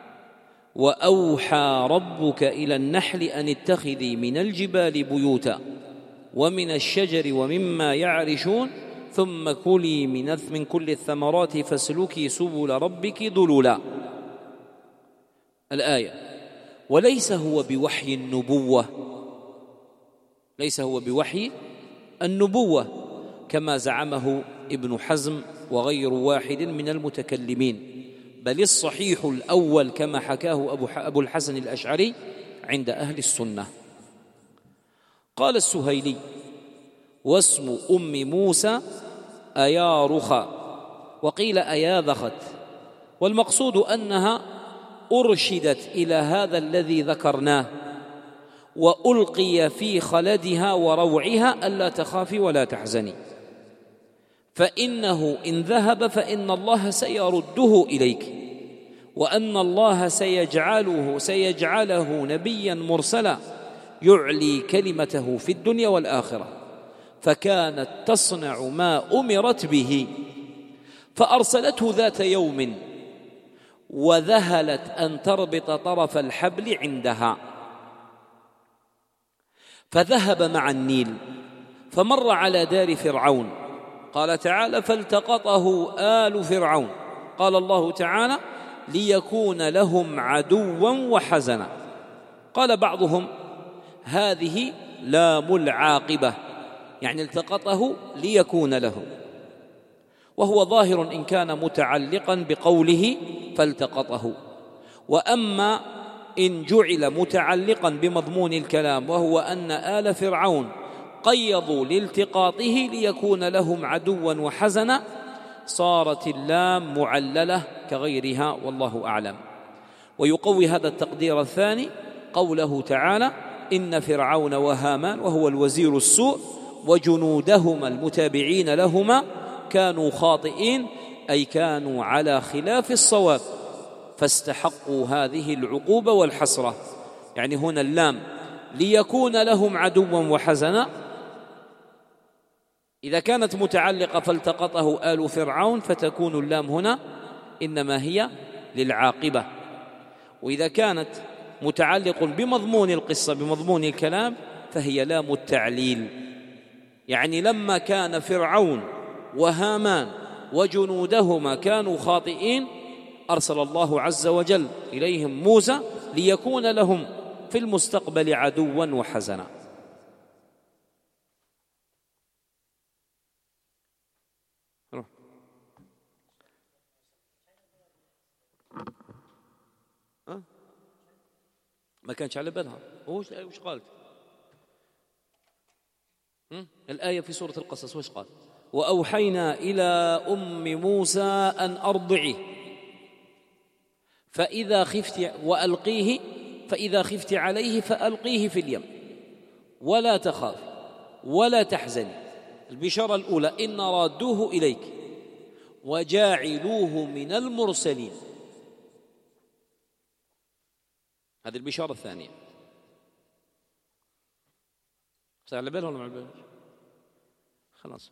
وأوحى ربك إلى النحل أن اتخذي من الجبال بيوتا ومن الشجر ومما يعرشون ثم كلي من كل الثمرات فاسلكي سبل ربك ذللا. الآية. وليس هو بوحي النبوة، ليس هو بوحي النبوة كما زعمه ابن حزم وغير واحد من المتكلمين، بل الصحيح الأول كما حكاه أبو الحسن الأشعري عند أهل السنة. قال السهيلي: واسم أم موسى أيارخ، وقيل أياذخت، والمقصود أنها أرشدت إلى هذا الذي ذكرناه وألقي في خلدها وروعها ألا تخافي ولا تحزني، فإنه إن ذهب فإن الله سيرده إليك وأن الله سيجعله نبيا مرسلا يعلي كلمته في الدنيا والآخرة، فكانت تصنع ما أمرت به، فأرسلته ذات يوم وذهلت أن تربط طرف الحبل عندها، فذهب مع النيل فمر على دار فرعون. قال تعالى: فالتقطه آل فرعون. قال الله تعالى: ليكون لهم عدوا وحزنا. قال بعضهم: هذه لام العاقبة، يعني التقطه ليكون له، وهو ظاهر إن كان متعلقا بقوله فالتقطه. وأما إن جعل متعلقا بمضمون الكلام وهو أن آل فرعون قيضوا لالتقاطه ليكون لهم عدوا وحزنا، صارت اللام معللة كغيرها، والله أعلم. ويقوي هذا التقدير الثاني قوله تعالى: إن فرعون وهامان، وهو الوزير السوء، وجنودهما المتابعين لهما كانوا خاطئين، أي كانوا على خلاف الصواب، فاستحقوا هذه العقوبة والحسرة. يعني هنا اللام ليكون لهم عدوا وحزنا، إذا كانت متعلقة فالتقطه آل فرعون فتكون اللام هنا إنما هي للعاقبة، وإذا كانت متعلق بمضمون القصة بمضمون الكلام فهي لام التعليل. يعني لما كان فرعون وهامان وجنودهما كانوا خاطئين أرسل الله عز وجل إليهم موسى ليكون لهم في المستقبل عدوا وحزنا. ما كانش على بالها. وش قالت الآية في سورة القصص؟ وش قال؟ وأوحينا إلى أم موسى أن أرضعيه فإذا خفت وألقيه فإذا خفت عليه فألقيه في اليم ولا تخافي ولا تحزني. البشارة الأولى: إن رادوه إليك وجاعلوه من المرسلين. هذه البشارة الثانية. على بالها ولا ما على بالها؟ خلاص.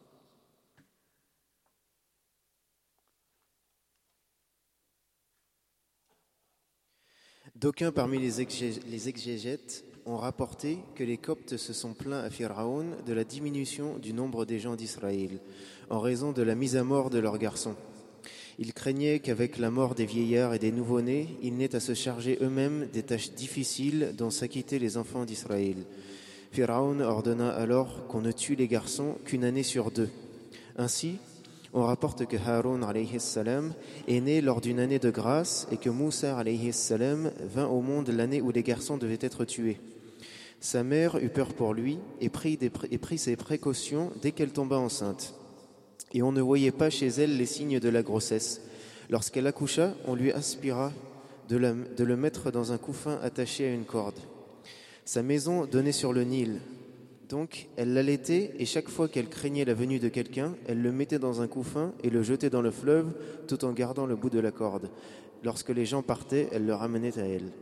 D'aucuns parmi les exégètes ont rapporté que les Coptes se sont plaints à Pharaon de la diminution du nombre des gens d'Israël en raison de la mise à mort de leurs garçons. Ils craignaient qu'avec la mort des vieillards et des nouveau-nés, ils n'aient à se charger eux-mêmes des tâches difficiles dont s'acquittaient les enfants d'Israël. Pharaon ordonna alors qu'on ne tue les garçons qu'une année sur 2. Ainsi, on rapporte que Haroun alayhi salam est né lors d'une année de grâce et que Moussa alayhi salam vint au monde l'année où les garçons devaient être tués. Sa mère eut peur pour lui et prit ses précautions dès qu'elle tomba enceinte. Et on ne voyait pas chez elle les signes de la grossesse. Lorsqu'elle accoucha, on lui aspira de le mettre dans un couffin attaché à une corde. Sa maison donnait sur le Nil. Donc, elle l'allaitait et chaque fois qu'elle craignait la venue de quelqu'un, elle le mettait dans un couffin et le jetait dans le fleuve tout en gardant le bout de la corde. Lorsque les gens partaient, elle le ramenait à elle.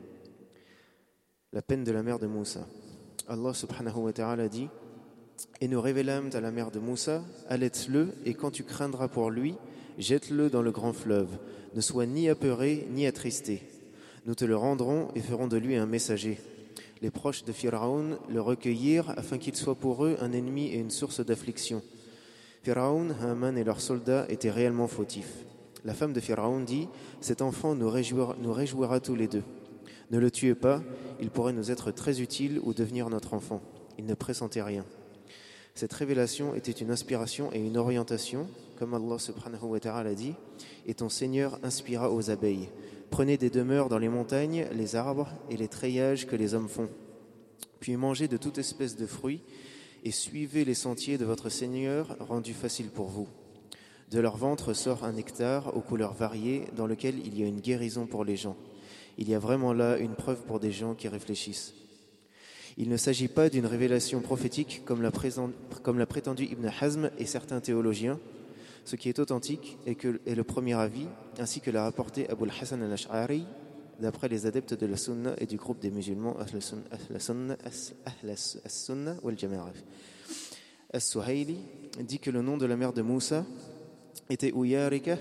La peine de la mère de Moussa. Allah subhanahu wa ta'ala dit: Et nous révélâmes à la mère de Moussa: allaite-le et quand tu craindras pour lui, jette-le dans le grand fleuve. Ne sois ni apeuré ni attristé. Nous te le rendrons et ferons de lui un messager. Les proches de Pharaon le recueillirent afin qu'il soit pour eux un ennemi et une source d'affliction. Pharaon, Haman et leurs soldats étaient réellement fautifs. La femme de Pharaon dit: Cet enfant nous réjouira tous les deux. Ne le tuez pas, il pourrait nous être très utile ou devenir notre enfant. Il ne pressentait rien. Cette révélation était une inspiration et une orientation, comme Allah subhanahu wa ta'ala dit: Et ton Seigneur inspira aux abeilles. Prenez des demeures dans les montagnes, les arbres et les treillages que les hommes font. Puis mangez de toute espèce de fruits et suivez les sentiers de votre Seigneur rendus faciles pour vous. De leur ventre sort un nectar aux couleurs variées dans lequel il y a une guérison pour les gens. Il y a vraiment là une preuve pour des gens qui réfléchissent. Il ne s'agit pas d'une révélation prophétique comme l'a prétendu Ibn Hazm et certains théologiens. Ce qui est authentique est le premier avis, ainsi que l'a rapporté Abu al-Hasan al-Ash'ari, d'après les adeptes de la Sunna et du groupe des musulmans As-Sunna wal Jama'a. As-Suhayli dit que le nom de la mère de Moussa était Uyarika,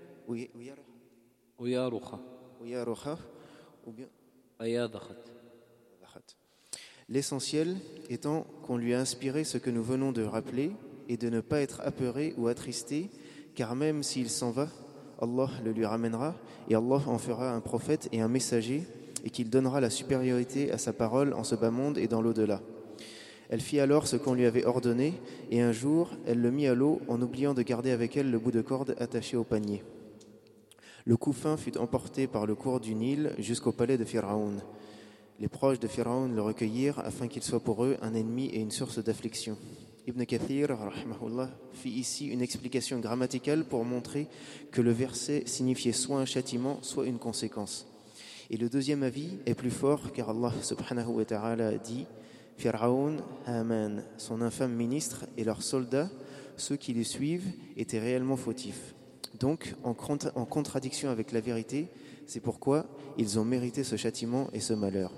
Uyarukha ou bien Ayadakhat. L'essentiel étant qu'on lui a inspiré ce que nous venons de rappeler et de ne pas être apeuré ou attristé, car même s'il s'en va, Allah le lui ramènera et Allah en fera un prophète et un messager et qu'il donnera la supériorité à sa parole en ce bas monde et dans l'au-delà. Elle fit alors ce qu'on lui avait ordonné et un jour, elle le mit à l'eau en oubliant de garder avec elle le bout de corde attaché au panier. Le couffin fut emporté par le cours du Nil jusqu'au palais de Pharaon. Les proches de Pharaon le recueillirent afin qu'il soit pour eux un ennemi et une source d'affliction. Ibn Kathir rahimahullah, fit ici une explication grammaticale pour montrer que le verset signifiait soit un châtiment, soit une conséquence. Et le deuxième avis est plus fort car Allah subhanahu wa ta'ala dit Pharaon, Haman, son infâme ministre et leurs soldats, ceux qui les suivent, étaient réellement fautifs. Donc, en contradiction avec la vérité, c'est pourquoi ils ont mérité ce châtiment et ce malheur.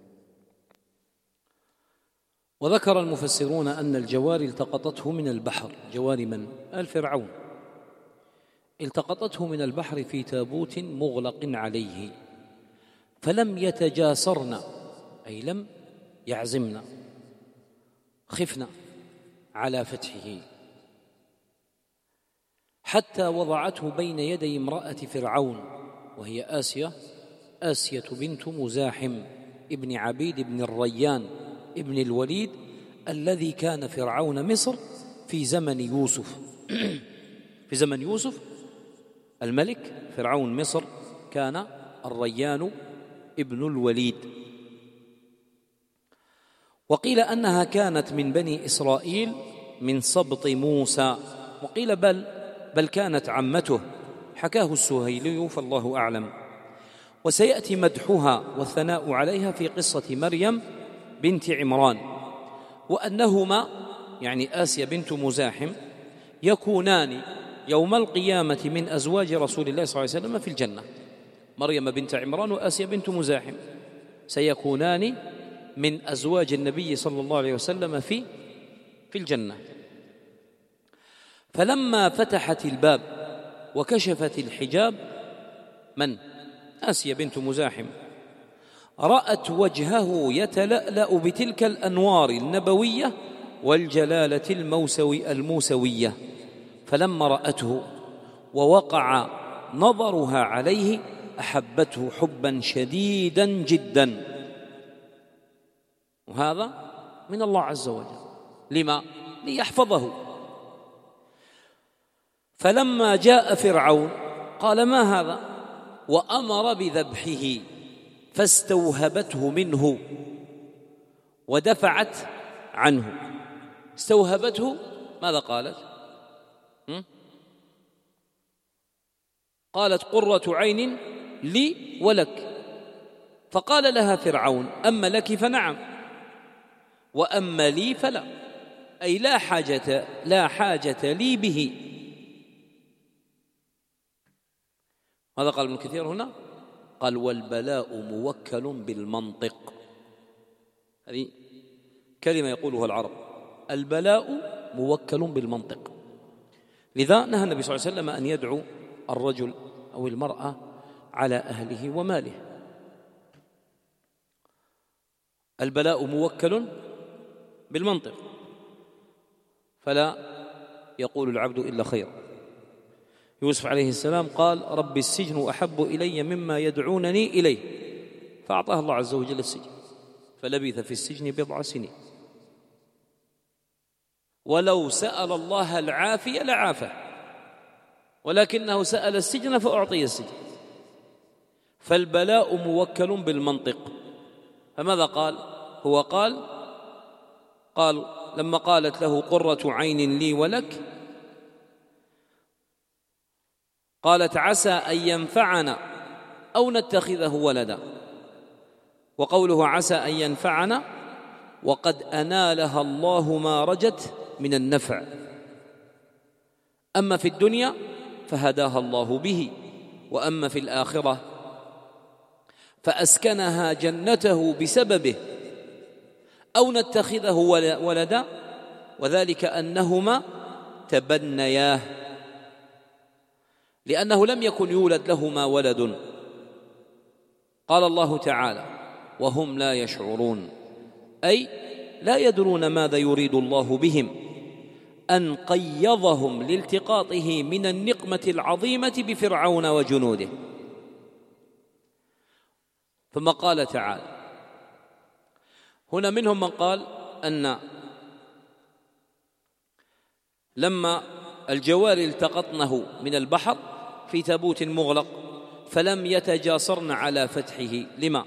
وذكر المفسرون أن الجواري التقطته من البحر. جواري من؟ آل فرعون. التقطته من البحر في تابوت مغلق عليه فلم يتجاسرن، أي لم يعزمن، خفن على فتحه حتى وضعته بين يدي امرأة فرعون وهي آسية بنت مزاحم ابن عبيد بن الريان ابن الوليد الذي كان فرعون مصر في زمن يوسف. في زمن يوسف الملك فرعون مصر كان الريان ابن الوليد. وقيل أنها كانت من بني إسرائيل من سبط موسى، وقيل بل كانت عمته، حكاه السهيلي فالله أعلم. وسيأتي مدحها والثناء عليها في قصة مريم بنت عمران، وأنهما يعني آسيا بنت مزاحم يكونان يوم القيامة من أزواج رسول الله صلى الله عليه وسلم في الجنة. مريم بنت عمران وآسيا بنت مزاحم سيكونان من أزواج النبي صلى الله عليه وسلم في الجنة. فلما فتحت الباب وكشفت الحجاب من؟ آسيا بنت مزاحم، رأت وجهه يتلألأ بتلك الأنوار النبوية والجلالة الموسوية، فلما رأته ووقع نظرها عليه أحبته حبا شديدا جدا. وهذا من الله عز وجل. لما؟ ليحفظه. فلما جاء فرعون قال ما هذا؟ وأمر بذبحه فاستوهبته منه ودفعت عنه. استوهبته ماذا قالت؟ قالت قرة عين لي ولك. فقال لها فرعون أما لك فنعم وأما لي فلا، أي لا حاجة لي به. ماذا قال ابن كثير هنا؟ قال والبلاء موكل بالمنطق. هذه كلمة يقولها العرب، البلاء موكل بالمنطق. لذا نهى النبي صلى الله عليه وسلم أن يدعو الرجل أو المرأة على أهله وماله. البلاء موكل بالمنطق، فلا يقول العبد إلا خير. يوسف عليه السلام قال رب السجن أحب إلي مما يدعونني إليه، فأعطاه الله عز وجل السجن فلبث في السجن 7 سنين. ولو سأل الله العافية لعافه، ولكنه سأل السجن فأعطي السجن. فالبلاء موكل بالمنطق. فماذا قال؟ هو قال لما قالت له قرة عين لي ولك، قالت عسى أن ينفعنا أو نتخذه ولدا. وقوله عسى أن ينفعنا وقد أنالها الله ما رجت من النفع، أما في الدنيا فهداها الله به، وأما في الآخرة فأسكنها جنته بسببه، أو نتخذه ولدا، وذلك أنهما تبنياه، لأنه لم يكن يولد لهما ولد. قال الله تعالى: وهم لا يشعرون، أي لا يدرون ماذا يريد الله بهم، أن قيضهم لالتقاطه من النقمة العظيمة بفرعون وجنوده. ثم قال تعالى: هنا منهم من قال أن لما الجواري التقطنه من البحر في تابوت مغلق فلم يتجاسرن على فتحه، لما؟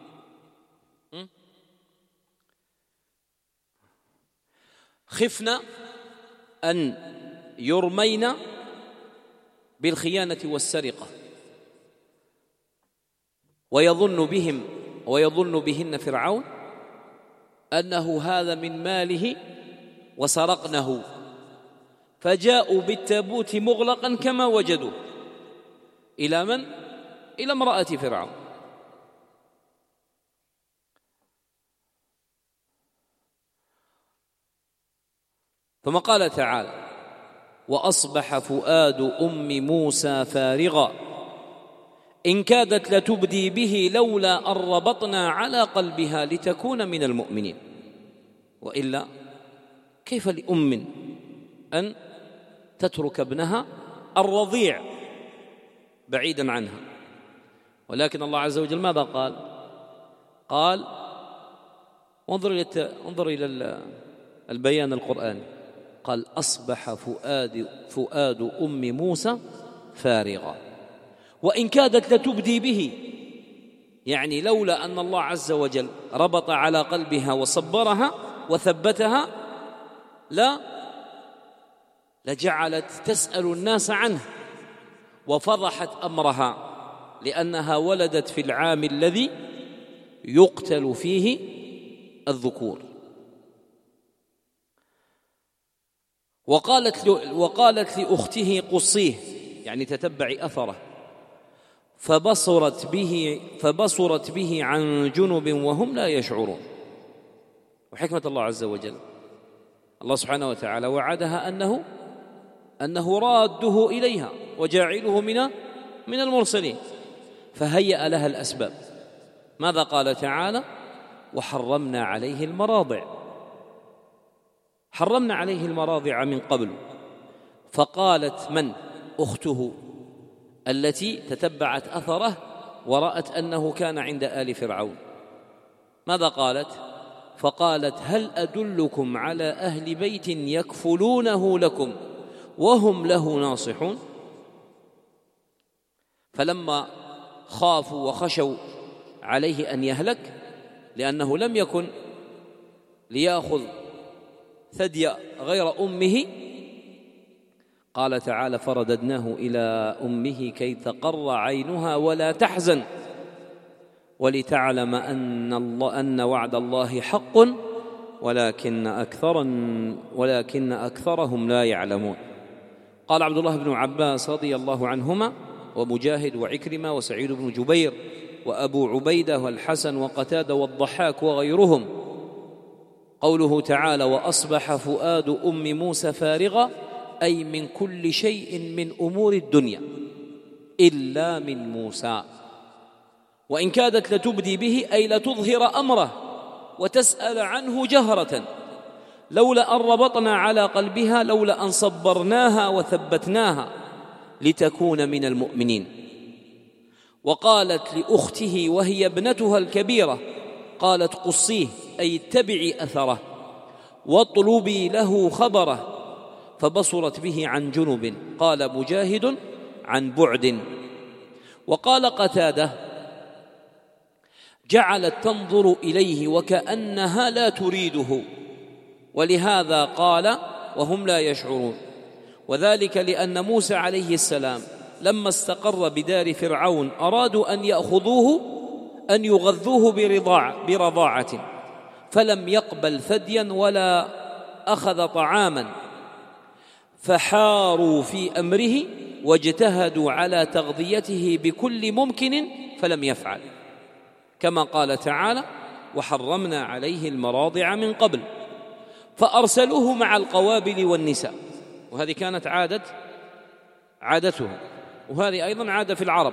خفنا أن يرمين بالخيانة والسرقة، ويظن بهن فرعون أنه هذا من ماله وسرقنه، فجاءوا بالتابوت مغلقا كما وجدوه. إلى من؟ إلى امرأة فرعون. ثم قال تعالى: وأصبح فؤاد أم موسى فارغا إن كادت لتبدي به لولا أن ربطنا على قلبها لتكون من المؤمنين. وإلا كيف لأم أن تترك ابنها الرضيع بعيدا عنها؟ ولكن الله عز وجل ماذا قال انظر إلى البيان القرآني، قال: أصبح فؤاد أم موسى فارغا وإن كادت لتبدي به، يعني لولا أن الله عز وجل ربط على قلبها وصبرها وثبتها لجعلت تسأل الناس عنه وفضحت أمرها، لأنها ولدت في العام الذي يقتل فيه الذكور. وقالت لأخته قصيه، يعني تتبعي أثره، فبصرت به عن جنب وهم لا يشعرون. وحكمة الله عز وجل، الله سبحانه وتعالى وعدها أنه راده إليها وجاعله من المرسلين، فهيأ لها الأسباب. ماذا قال تعالى؟ وحرمنا عليه المراضع، حرمنا عليه المراضع من قبل. فقالت من؟ أخته التي تتبعت أثره ورأت أنه كان عند آل فرعون. ماذا قالت؟ فقالت: هل أدلكم على أهل بيت يكفلونه لكم وهم له ناصحون؟ فلما خافوا وخشوا عليه أن يهلك، لأنه لم يكن ليأخذ ثدي غير أمه، قال تعالى: فرددناه إلى أمه كي تقر عينها ولا تحزن ولتعلم أن وعد الله حق ولكن أكثرهم لا يعلمون. قال عبد الله بن عباس رضي الله عنهما ومجاهد وعكرمة وسعيد بن جبير وأبو عبيدة والحسن وقتادة والضحاك وغيرهم، قوله تعالى: وأصبح فؤاد أم موسى فارغا، أي من كل شيء من أمور الدنيا إلا من موسى. وإن كادت لتبدي به، أي لتظهر أمره وتسأل عنه جهرة، لولا أن ربطنا على قلبها، لولا أن صبرناها وثبتناها لتكون من المؤمنين. وقالت لأخته وهي ابنتها الكبيرة، قالت: قصيه، أي اتبعي أثره واطلبي له خبره، فبصرت به عن جنب. قال مجاهد: عن بعد. وقال قتادة: جعلت تنظر إليه وكأنها لا تريده، ولهذا قال: وهم لا يشعرون. وذلك لأن موسى عليه السلام لما استقر بدار فرعون أرادوا أن يأخذوه أن يغذوه برضاعة، فلم يقبل ثديا ولا أخذ طعاما، فحاروا في أمره واجتهدوا على تغذيته بكل ممكن فلم يفعل، كما قال تعالى: وحرمنا عليه المراضع من قبل، فأرسلوه مع القوابل والنساء. وهذه كانت عادتهم، وهذه أيضا عادة في العرب،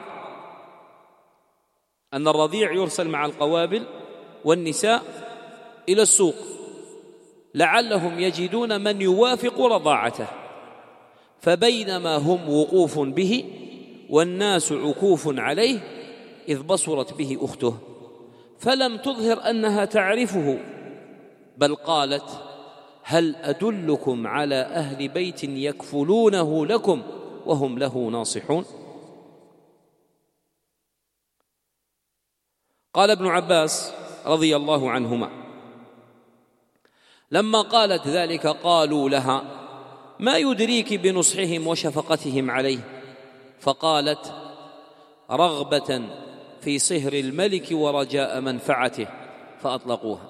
أن الرضيع يرسل مع القوابل والنساء إلى السوق لعلهم يجدون من يوافق رضاعته، فبينما هم وقوف به والناس عكوف عليه إذ بصرت به أخته فلم تظهر أنها تعرفه، بل قالت: هل أدلكم على أهل بيت يكفلونه لكم وهم له ناصحون؟ قال ابن عباس رضي الله عنهما: لما قالت ذلك قالوا لها: ما يدريك بنصحهم وشفقتهم عليه؟ فقالت: رغبة في صهر الملك ورجاء منفعته، فأطلقوها،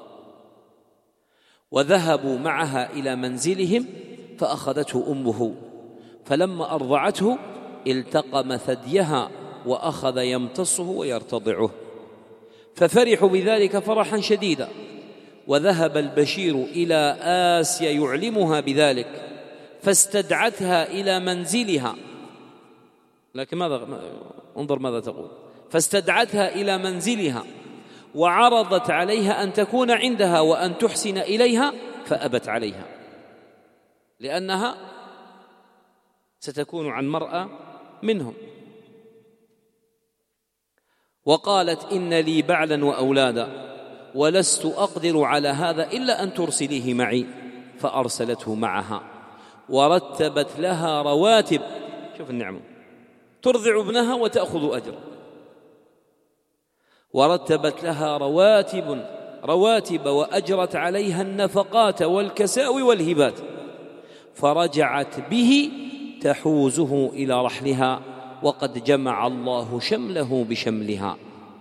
وذهبوا معها إلى منزلهم فأخذته أمه، فلما أرضعته التقم ثديها وأخذ يمتصه ويرتضعه، ففرحوا بذلك فرحا شديدا، وذهب البشير إلى آسيا يعلمها بذلك فاستدعتها إلى منزلها. لكن انظر ماذا تقول: فاستدعتها إلى منزلها وعرضت عليها أن تكون عندها وأن تحسن إليها، فأبت عليها لأنها ستكون عن مرأى منهم، وقالت: إن لي بعلا وأولادا ولست أقدر على هذا إلا أن ترسليه معي، فأرسلته معها ورتبت لها رواتب. شوف النعمة، ترضع ابنها وتأخذ أجر. ورتبت لها رواتب وأجرت عليها النفقات والكساوي والهبات، فرجعت به تحوزه إلى رحلها، وقد جمع الله شمله بشملها.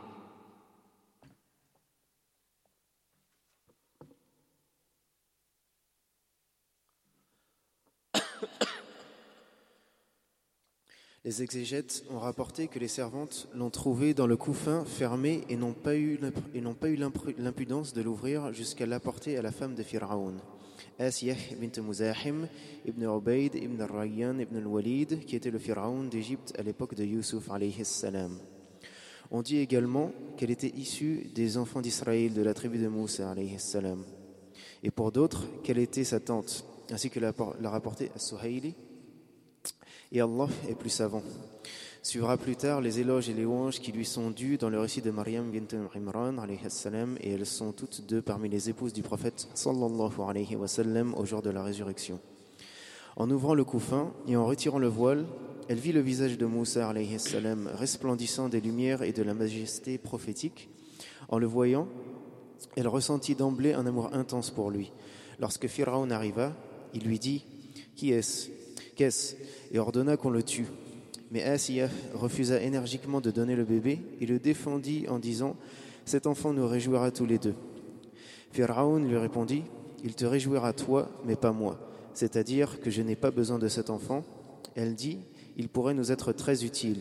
Les exégètes ont rapporté que les servantes l'ont trouvé dans le couffin fermé et n'ont pas eu l'impudence de l'ouvrir jusqu'à l'apporter à la femme de Pharaon, Asiyah bint Muzahim ibn Ubayd ibn Rayyan ibn al-Walid, qui était le Pharaon d'Égypte à l'époque de Yusuf alayhi salam. On dit également qu'elle était issue des enfants d'Israël de la tribu de Moussa alayhi salam. Et pour d'autres, qu'elle était sa tante, ainsi que l'a rapporté As-Suhayli. Et Allah est plus savant. Suivra plus tard les éloges et les louanges qui lui sont dus dans le récit de Maryam bint Imran alayhi salam, et elles sont toutes deux parmi les épouses du prophète sallallahu alayhi wa sallam au jour de la résurrection. En ouvrant le couffin et en retirant le voile, elle vit le visage de Moussa alayhi salam resplendissant des lumières et de la majesté prophétique. En le voyant, elle ressentit d'emblée un amour intense pour lui. Lorsque Pharaon arriva, il lui dit: Qui est-ce ? Qu'est-ce ? Et ordonna qu'on le tue. Mais Asiyah refusa énergiquement de donner le bébé et le défendit en disant: Cet enfant nous réjouira tous les deux. Pharaon lui répondit: Il te réjouira toi, mais pas moi. C'est-à-dire que je n'ai pas besoin de cet enfant. Elle dit: Il pourrait nous être très utile.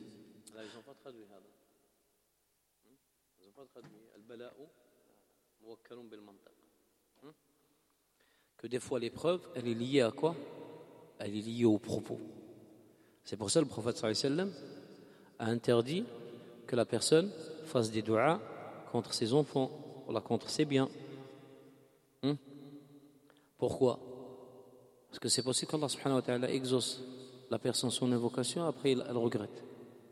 Que des fois l'épreuve, elle est liée à quoi ? Elle est liée aux propos. C'est pour ça que le prophète sallallahu alayhi wa sallam a interdit que la personne fasse des du'as contre ses enfants, ou contre ses biens. Pourquoi ? Parce que c'est possible qu'Allah subhanahu wa ta'ala exauce la personne son invocation, après elle regrette.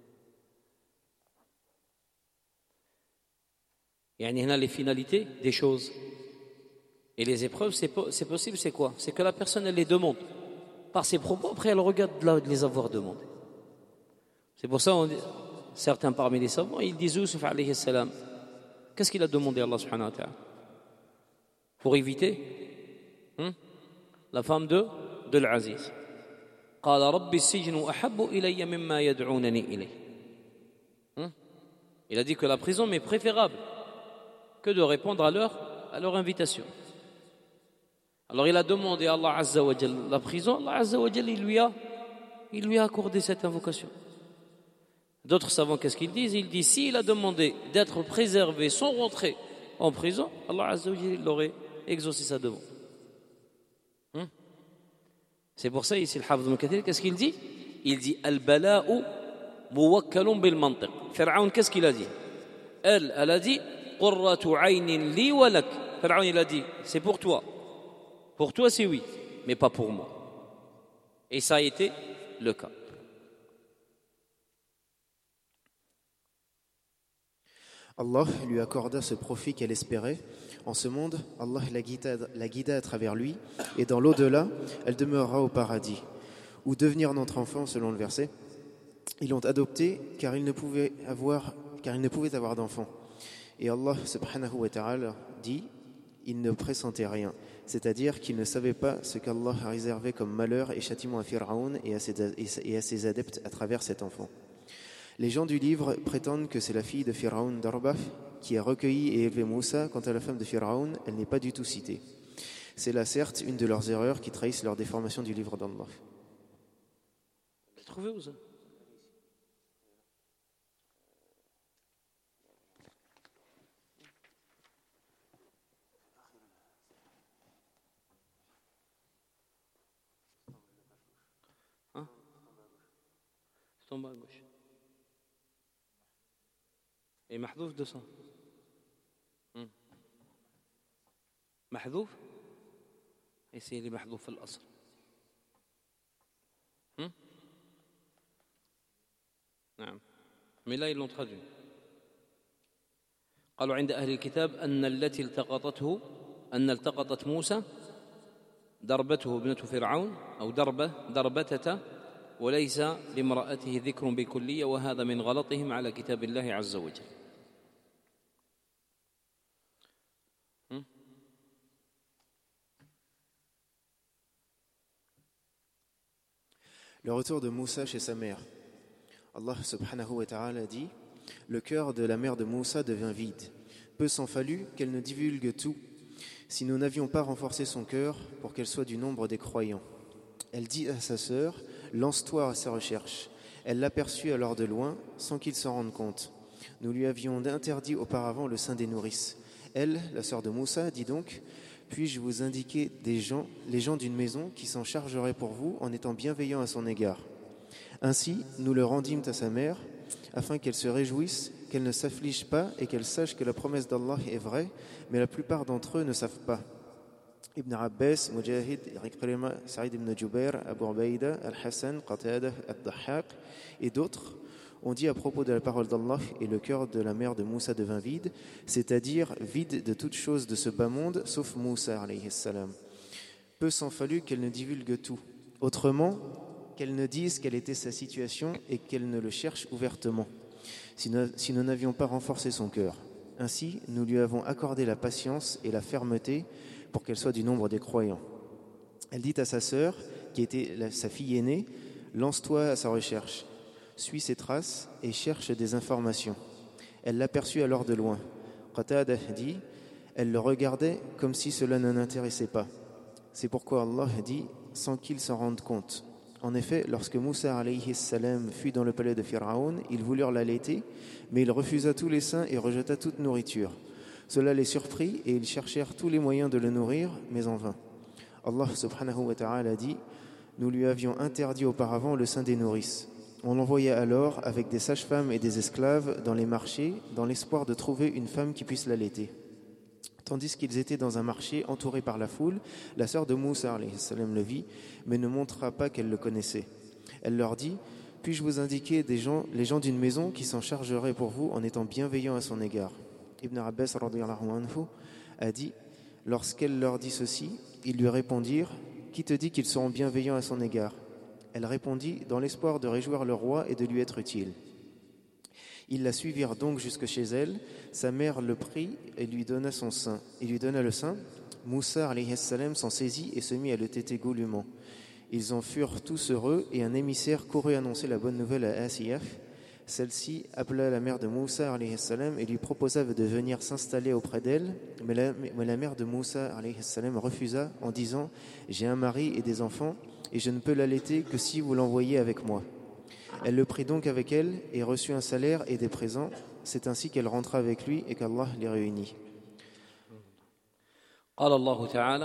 Il y a les finalités des choses. Et les épreuves, c'est possible, c'est quoi ? C'est que la personne, elle les demande par ses propos, après elle regarde de les avoir demandés. C'est pour ça certains parmi les savants, ils disent Yusuf alayhi salam, qu'est-ce qu'il a demandé à Allah subhanahu wa ta'ala pour éviter la femme de l'Aziz. قال رب السجن أحب إلي مما يدعونني إليه. Il a dit que la prison m'est préférable que de répondre à leur invitation. Alors il a demandé à Allah Azza wa Jal la prison, Allah Azza wa Jal il lui a accordé cette invocation. D'autres savants, qu'est-ce qu'ils disent? Ils disent, s'il a demandé d'être préservé sans rentrer en prison, Allah Azza wa Jal il aurait exaucé sa demande. C'est pour ça ici le Hafidh ibn Kathir, qu'est-ce qu'il dit? Il dit al-bala'u muwakkalun bil mantiq. Pharaon, qu'est-ce qu'il a dit? Elle a dit qurratu aynin li wa lak. Pharaon il a dit, c'est pour toi. Pour toi c'est oui, mais pas pour moi. Et ça a été le cas. Allah lui accorda ce profit qu'elle espérait. En ce monde, Allah la guida à travers lui, et dans l'au-delà, elle demeurera au paradis, ou devenir notre enfant selon le verset. Ils l'ont adopté car ils ne pouvaient avoir d'enfant. Et Allah subhanahu wa ta'ala dit, ils ne pressentaient rien, c'est-à-dire qu'ils ne savaient pas ce qu'Allah a réservé comme malheur et châtiment à Pharaon et à ses adeptes à travers cet enfant. Les gens du livre prétendent que c'est la fille de Pharaon Darbah qui a recueilli et élevé Moussa. Quant à la femme de Pharaon, elle n'est pas du tout citée. C'est là certes une de leurs erreurs qui trahissent leur déformation du livre d'Allah. Trouvez-vous ça? Hein? C'est tombé à gauche. Et Mahdouf 200. Mahdouf? Essayez les Mahdouf al-Asr. نعم. Mais là ils l'ont traduit. قالوا عند أهل الكتاب أن التي التقطت موسى دربته ابنة فرعون أو دربتة وليس لامرأته ذكر بكلية وهذا من غلطهم على كتاب الله عز وجل. Le retour de Moussa chez sa mère. Allah subhanahu wa ta'ala dit, le cœur de la mère de Moussa devint vide. Peu s'en fallut qu'elle ne divulgue tout, si nous n'avions pas renforcé son cœur pour qu'elle soit du nombre des croyants. Elle dit à sa sœur, lance-toi à sa recherche. Elle l'aperçut alors de loin, sans qu'il s'en rende compte. Nous lui avions interdit auparavant le sein des nourrices. Elle, la sœur de Moussa, dit donc, puis-je vous indiquer les gens d'une maison qui s'en chargeraient pour vous en étant bienveillants à son égard. Ainsi, nous le rendîmes à sa mère, afin qu'elle se réjouisse, qu'elle ne s'afflige pas et qu'elle sache que la promesse d'Allah est vraie, mais la plupart d'entre eux ne savent pas. Ibn Abbas, Mujahid, Ikrima, Saïd ibn Jubair, Abu Ubaïda, Al-Hassan, Qatada, Al-Dahhaq et d'autres ont dit à propos de la parole d'Allah, et le cœur de la mère de Moussa devint vide, c'est-à-dire vide de toute chose de ce bas monde, sauf Moussa alayhi salam. Peu s'en fallut qu'elle ne divulgue tout. Autrement, qu'elle ne dise quelle était sa situation et qu'elle ne le cherche ouvertement, si nous n'avions pas renforcé son cœur. Ainsi, nous lui avons accordé la patience et la fermeté pour qu'elle soit du nombre des croyants. Elle dit à sa sœur, qui était sa fille aînée, « Lance-toi à sa recherche, suis ses traces et cherche des informations. » Elle l'aperçut alors de loin. Qatada dit, elle le regardait comme si cela ne l'intéressait pas. C'est pourquoi Allah dit, sans qu'il s'en rende compte. En effet, lorsque Moussa alayhi salam fut dans le palais de Pharaon, ils voulurent l'allaiter, mais il refusa tous les seins et rejeta toute nourriture. Cela les surprit et ils cherchèrent tous les moyens de le nourrir, mais en vain. Allah subhanahu wa ta'ala dit, nous lui avions interdit auparavant le sein des nourrices. On l'envoya alors avec des sages-femmes et des esclaves dans les marchés, dans l'espoir de trouver une femme qui puisse l'allaiter. Tandis qu'ils étaient dans un marché entourés par la foule, la sœur de Moussa alayhi salam le vit, mais ne montra pas qu'elle le connaissait. Elle leur dit, puis-je vous indiquer les gens d'une maison qui s'en chargeraient pour vous en étant bienveillants à son égard. Ibn Abbas radiyallahu anhu a dit, lorsqu'elle leur dit ceci, ils lui répondirent, qui te dit qu'ils seront bienveillants à son égard? Elle répondit, dans l'espoir de réjouir le roi et de lui être utile. Ils la suivirent donc jusque chez elle. Sa mère le prit et lui donna le sein. Moussa alayhi salam s'en saisit et se mit à le téter goulûment. Ils en furent tous heureux et un émissaire courut annoncer la bonne nouvelle à Asiyaf. Celle-ci appela la mère de Moussa alayhi salam et lui proposa de venir s'installer auprès d'elle, mais la mère de Moussa alayhi salam refusa en disant « J'ai un mari et des enfants et je ne peux l'allaiter que si vous l'envoyez avec moi. » Elle le prit donc avec elle et reçut un salaire et des présents. C'est ainsi qu'elle rentra avec lui et qu'Allah les réunit. قال الله تعالى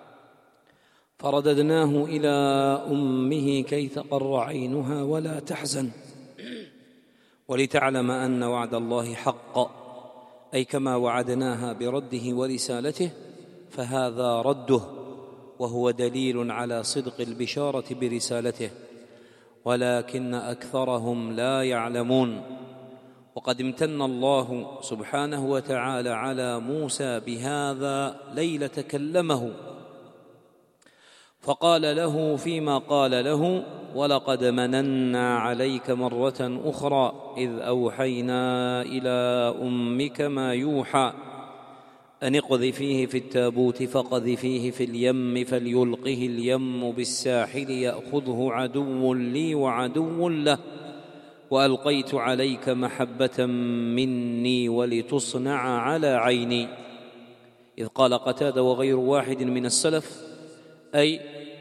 فرددناه إلى أمه كي تقر عينها ولا تحزن ولتعلم أن وعد الله حق أي كما وعدناها برده ورسالته فهذا رده وهو دليل على صدق البشارة برسالته ولكن أكثرهم لا يعلمون. وقد امتن الله سبحانه وتعالى على موسى بهذا ليلة كلمه فقال له فيما قال له ولقد مننا عليك مرة أخرى إذ أوحينا إلى أمك ما يوحى أن اقذفيه في التابوت فقذفيه في اليم فليلقه اليم بالساحل يأخذه عدو لي وعدو له وألقيت عليك محبة مني ولتصنع على عيني. إذ قال قتادة وغير واحد من السلف أي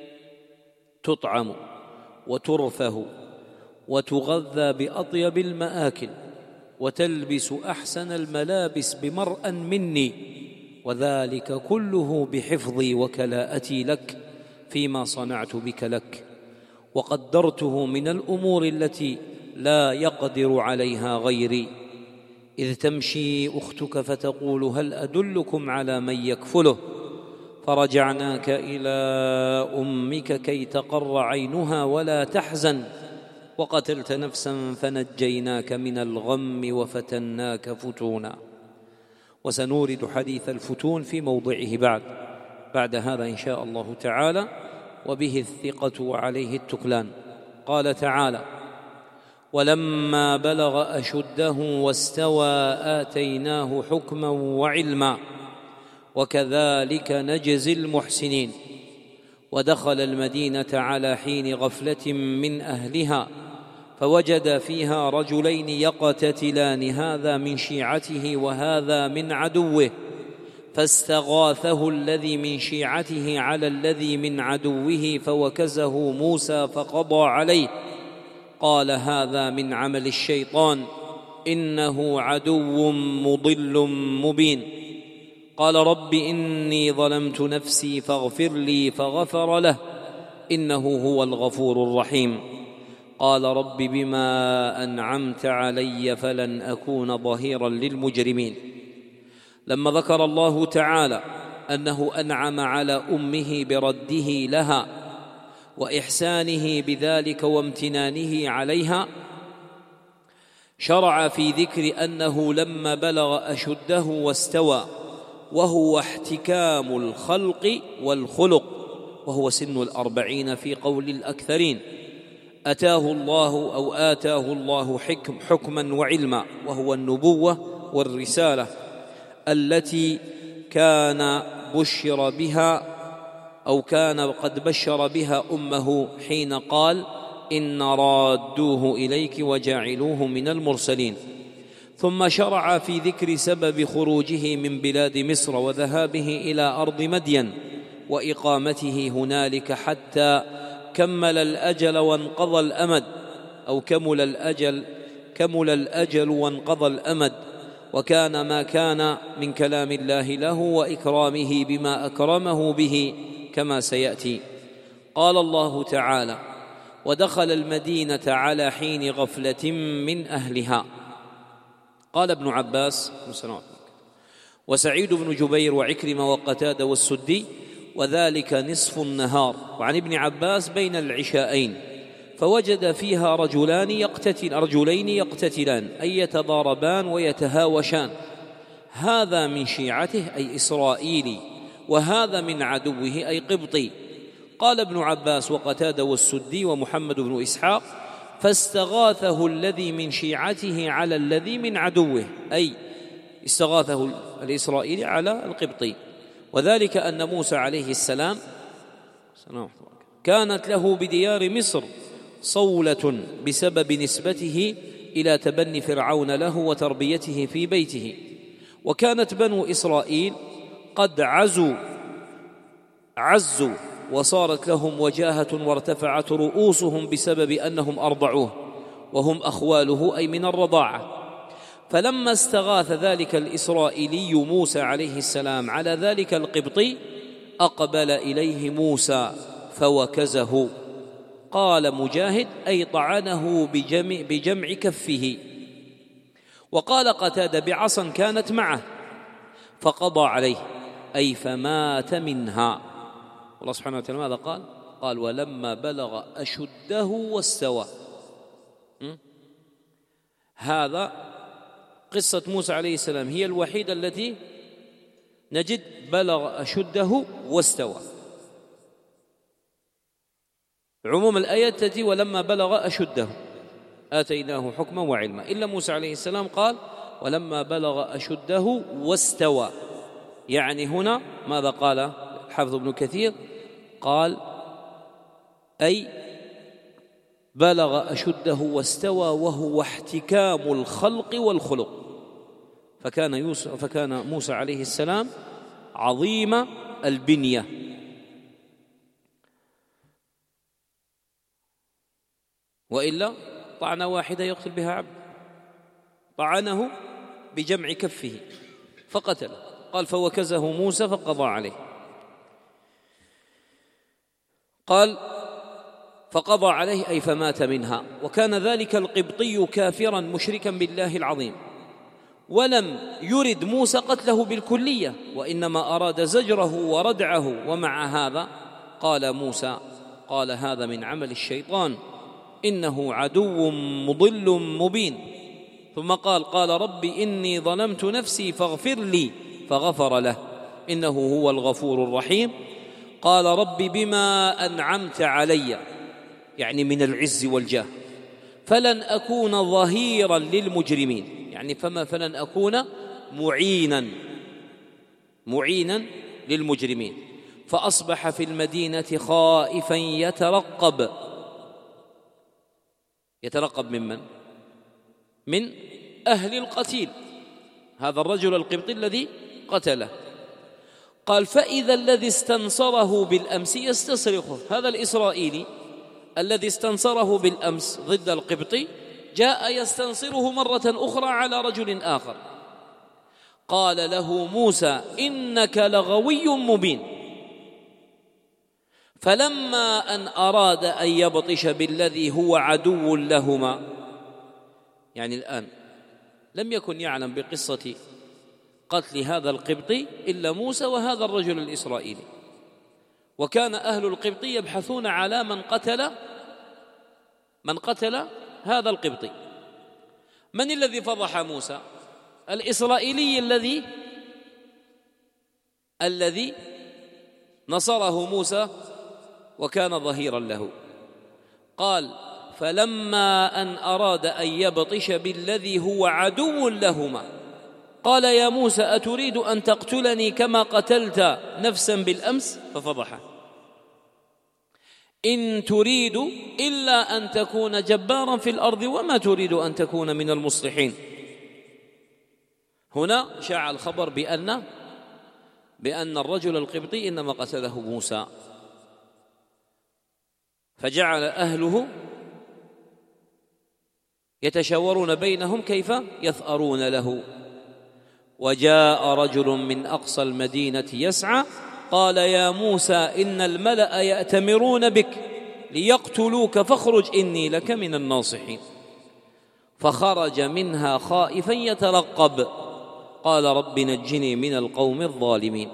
تطعم وترفه وتغذى بأطيب المآكل وتلبس أحسن الملابس بمرأ مني وذلك كله بحفظي وكلاءتي لك فيما صنعت بك لك وقدرته من الأمور التي لا يقدر عليها غيري. إذ تمشي أختك فتقول هل أدلكم على من يكفله فرجعناك إلى أمك كي تقر عينها ولا تحزن وقتلت نفسا فنجيناك من الغم وفتناك فتونا. وسنورد حديث الفتون في موضعه بعد هذا إن شاء الله تعالى وبه الثقة وعليه التكلان. قال تعالى ولما بلغ أشده واستوى آتيناه حكما وعلما وكذلك نجزي المحسنين. ودخل المدينة على حين غفلة من أهلها فوجد فيها رجلين يقتتلان هذا من شيعته وهذا من عدوه فاستغاثه الذي من شيعته على الذي من عدوه فوكزه موسى فقضى عليه قال هذا من عمل الشيطان إنه عدو مضل مبين. قال رب إني ظلمت نفسي فاغفر لي فغفر له إنه هو الغفور الرحيم. قال رب بما أنعمت علي فلن أكون ظهيرا للمجرمين. لما ذكر الله تعالى أنه أنعم على أمه برده لها وإحسانه بذلك وامتنانه عليها شرع في ذكر أنه لما بلغ أشده واستوى وهو احتكام الخلق والخلق وهو سن 40 في قول الأكثرين آتاه الله حكما وعلما وهو النبوة والرسالة التي كان بشر بها أو كان قد بشر بها أمه حين قال إن رادوه إليك وجعلوه من المرسلين. ثم شرع في ذكر سبب خروجه من بلاد مصر وذهابه إلى أرض مدين وإقامته هنالك حتى كمل الأجل وانقضى الأمد أو كمل الأجل وانقضى الأمد وكان ما كان من كلام الله له وإكرامه بما أكرمه به كما سيأتي. قال الله تعالى ودخل المدينة على حين غفلة من أهلها. قال ابن عباس وسعيد بن جبير وعكرمة وقتادة والسدي وذلك نصف النهار. وعن ابن عباس بين العشاءين فوجد فيها رجلين يقتتلان أي يتضاربان ويتهاوشان هذا من شيعته أي إسرائيلي وهذا من عدوه أي قبطي. قال ابن عباس وقتادة والسدي ومحمد بن إسحاق فاستغاثه الذي من شيعته على الذي من عدوه أي استغاثه الإسرائيلي على القبطي. وذلك أن موسى عليه السلام كانت له بديار مصر صولة بسبب نسبته إلى تبني فرعون له وتربيته في بيته. وكانت بنو إسرائيل قد عزوا وصارت لهم وجاهة وارتفعت رؤوسهم بسبب أنهم أرضعوه وهم أخواله، أي من الرضاعة. فلما استغاث ذلك الإسرائيلي موسى عليه السلام على ذلك القبطي أقبل إليه موسى فوكزه. قال مجاهد: أي طعنه بجمع كفه. وقال قتادة: بعصا كانت معه فقضى عليه، أي فمات منها. الله سبحانه وتعالى ماذا قال؟ قال: ولما بلغ أشده واستوى. هذا قصة موسى عليه السلام هي الوحيدة التي نجد بلغ أشده واستوى. عموم الآية تأتي ولما بلغ أشده آتيناه حكما وعلما، إلا موسى عليه السلام قال: ولما بلغ أشده واستوى. يعني هنا ماذا قال الحافظ ابن كثير؟ قال: أي بلغ أشده واستوى، وهو احتكام الخلق والخلق. فكان موسى عليه السلام عظيم البنية. وإلا طعنة واحدة يقتل بها عبد، طعنه بجمع كفه فقتله. قال: فوكزه موسى فقضى عليه. قال: فقضى عليه، أي فمات منها. وكان ذلك القبطي كافرا مشركا بالله العظيم، ولم يرد موسى قتله بالكلية، وإنما أراد زجره وردعه. ومع هذا قال موسى: قال: هذا من عمل الشيطان، إنه عدو مضل مبين. ثم قال: رب إني ظلمت نفسي فاغفر لي، فغفر له، إنه هو الغفور الرحيم. قال: رب بما أنعمت علي، يعني من العز والجاه، فلن أكون ظهيرا للمجرمين، يعني فلن أكون معينا للمجرمين. فأصبح في المدينة خائفا يترقب ممن؟ من أهل القتيل، هذا الرجل القبطي الذي قتله. قال: فإذا الذي استنصره بالأمس يستصرخه. هذا الإسرائيلي الذي استنصره بالأمس ضد القبطي جاء يستنصره مرة أخرى على رجل آخر. قال له موسى: إنك لغوي مبين. فلما أن أراد أن يبطش بالذي هو عدو لهما، يعني الآن لم يكن يعلم بقصة قتل هذا القبطي إلا موسى وهذا الرجل الإسرائيلي، وكان أهل القبطي يبحثون على من قتل هذا القبطي. من الذي فضح موسى؟ الإسرائيلي الذي نصره موسى وكان ظهيرا له. قال: فلما أن أراد أن يبطش بالذي هو عدو لهما قال: يا موسى أتريد أن تقتلني كما قتلت نفسا بالأمس؟ ففضحه: إن تريد إلا أن تكون جبارا في الأرض وما تريد أن تكون من المصلحين. هنا شاع الخبر بأن الرجل القبطي إنما قتله موسى، فجعل أهله يتشاورون بينهم كيف يثأرون له. وجاء رجل من أقصى المدينة يسعى قال: يا موسى إن الملأ يأتمرون بك ليقتلوك فاخرج إني لك من الناصحين. فخرج منها خائفا يترقب. قال: رب نجني من القوم الظالمين.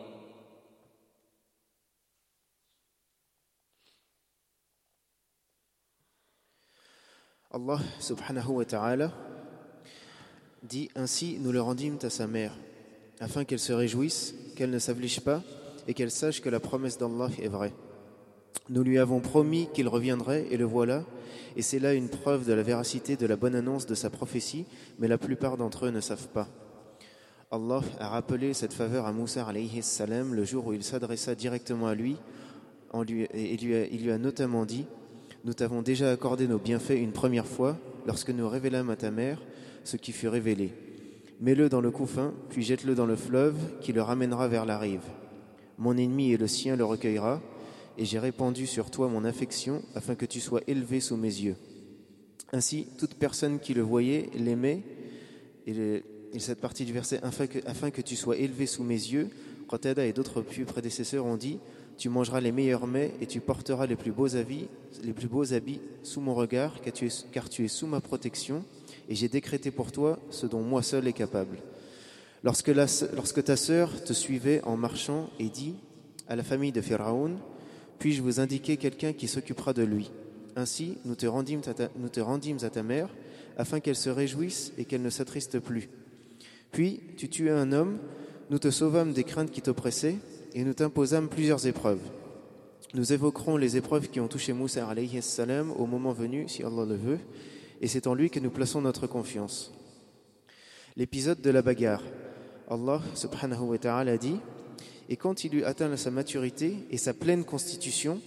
Allah subhanahu wa ta'ala dit: ainsi nous le rendîmes à sa mère, afin qu'elle se réjouisse, qu'elle ne s'afflige pas et qu'elle sache que la promesse d'Allah est vraie. Nous lui avons promis qu'il reviendrait et le voilà, et c'est là une preuve de la véracité de la bonne annonce de sa prophétie, mais la plupart d'entre eux ne savent pas. Allah a rappelé cette faveur à Moussa alayhi salam le jour où il s'adressa directement à lui, il lui a notamment dit: Nous t'avons déjà accordé nos bienfaits une première fois, lorsque nous révélâmes à ta mère ce qui fut révélé. Mets-le dans le couffin, puis jette-le dans le fleuve, qui le ramènera vers la rive. Mon ennemi et le sien le recueillera, et j'ai répandu sur toi mon affection, afin que tu sois élevé sous mes yeux. Ainsi, toute personne qui le voyait l'aimait, et cette partie du verset, afin que tu sois élevé sous mes yeux, Qatada et d'autres pieux prédécesseurs ont dit, tu mangeras les meilleurs mets et tu porteras les plus beaux habits sous mon regard, car tu es sous ma protection, et j'ai décrété pour toi ce dont moi seul est capable. Lorsque ta sœur te suivait en marchant et dit à la famille de Pharaon, puis-je vous indiquer quelqu'un qui s'occupera de lui? Ainsi, nous te rendîmes à ta mère, afin qu'elle se réjouisse et qu'elle ne s'attriste plus. Puis, tu tuais un homme, nous te sauvâmes des craintes qui t'oppressaient, et nous t'imposâmes plusieurs épreuves. Nous évoquerons les épreuves qui ont touché Moussa alayhi salam au moment venu, si Allah le veut, et c'est en lui que nous plaçons notre confiance. L'épisode de la bagarre. Allah subhanahu wa ta'ala dit, et quand il eut atteint sa maturité et sa pleine constitution,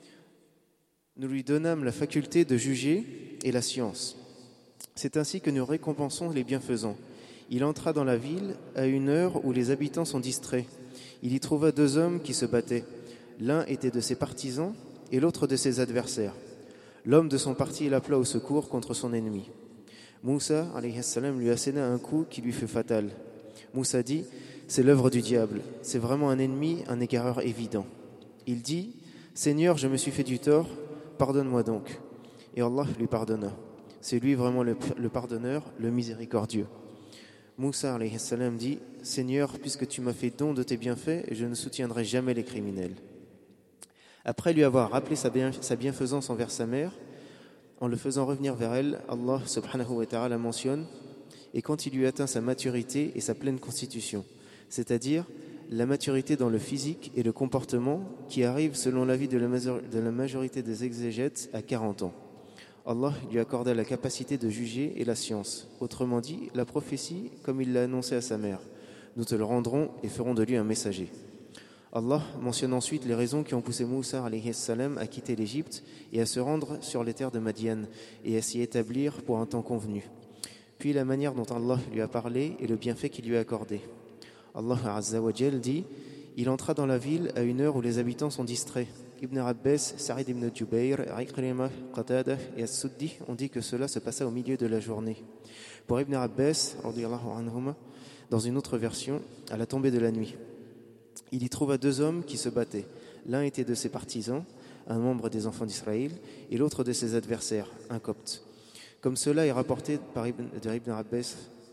nous lui donnâmes la faculté de juger et la science. C'est ainsi que nous récompensons les bienfaisants. Il entra dans la ville à une heure où les habitants sont distraits. Il y trouva 2 hommes qui se battaient. L'un était de ses partisans et l'autre de ses adversaires. L'homme de son parti l'appela au secours contre son ennemi. Moussa alayhi salam lui asséna un coup qui lui fut fatal. Moussa dit, c'est l'œuvre du diable, c'est vraiment un ennemi, un égareur évident. Il dit, Seigneur, je me suis fait du tort, pardonne-moi donc. Et Allah lui pardonna. C'est lui vraiment le pardonneur, le miséricordieux. Moussa alayhi salam dit, Seigneur, puisque tu m'as fait don de tes bienfaits, je ne soutiendrai jamais les criminels. Après lui avoir rappelé sa bienfaisance envers sa mère, en le faisant revenir vers elle, Allah subhanahu wa ta'ala mentionne, et quand il eut atteint sa maturité et sa pleine constitution, c'est-à-dire la maturité dans le physique et le comportement qui arrive selon l'avis de la majorité des exégètes à 40 ans. Allah lui accorda la capacité de juger et la science, autrement dit la prophétie comme il l'a annoncé à sa mère. Nous te le rendrons et ferons de lui un messager. Allah mentionne ensuite les raisons qui ont poussé Moussa alayhi salam à quitter l'Égypte et à se rendre sur les terres de Madian et à s'y établir pour un temps convenu. Puis la manière dont Allah lui a parlé et le bienfait qu'il lui a accordé. Allah Azza wa Jal dit, il entra dans la ville à une heure où les habitants sont distraits. Ibn Abbas, Sa'id ibn Jubayr, Ikrimah, Qatada et As-Suddi ont dit que cela se passa au milieu de la journée. Pour Ibn Abbas, dans une autre version, à la tombée de la nuit. Il y trouva 2 hommes qui se battaient. L'un était de ses partisans, un membre des enfants d'Israël, et l'autre de ses adversaires, un copte. Comme cela est rapporté par Ibn Abbas,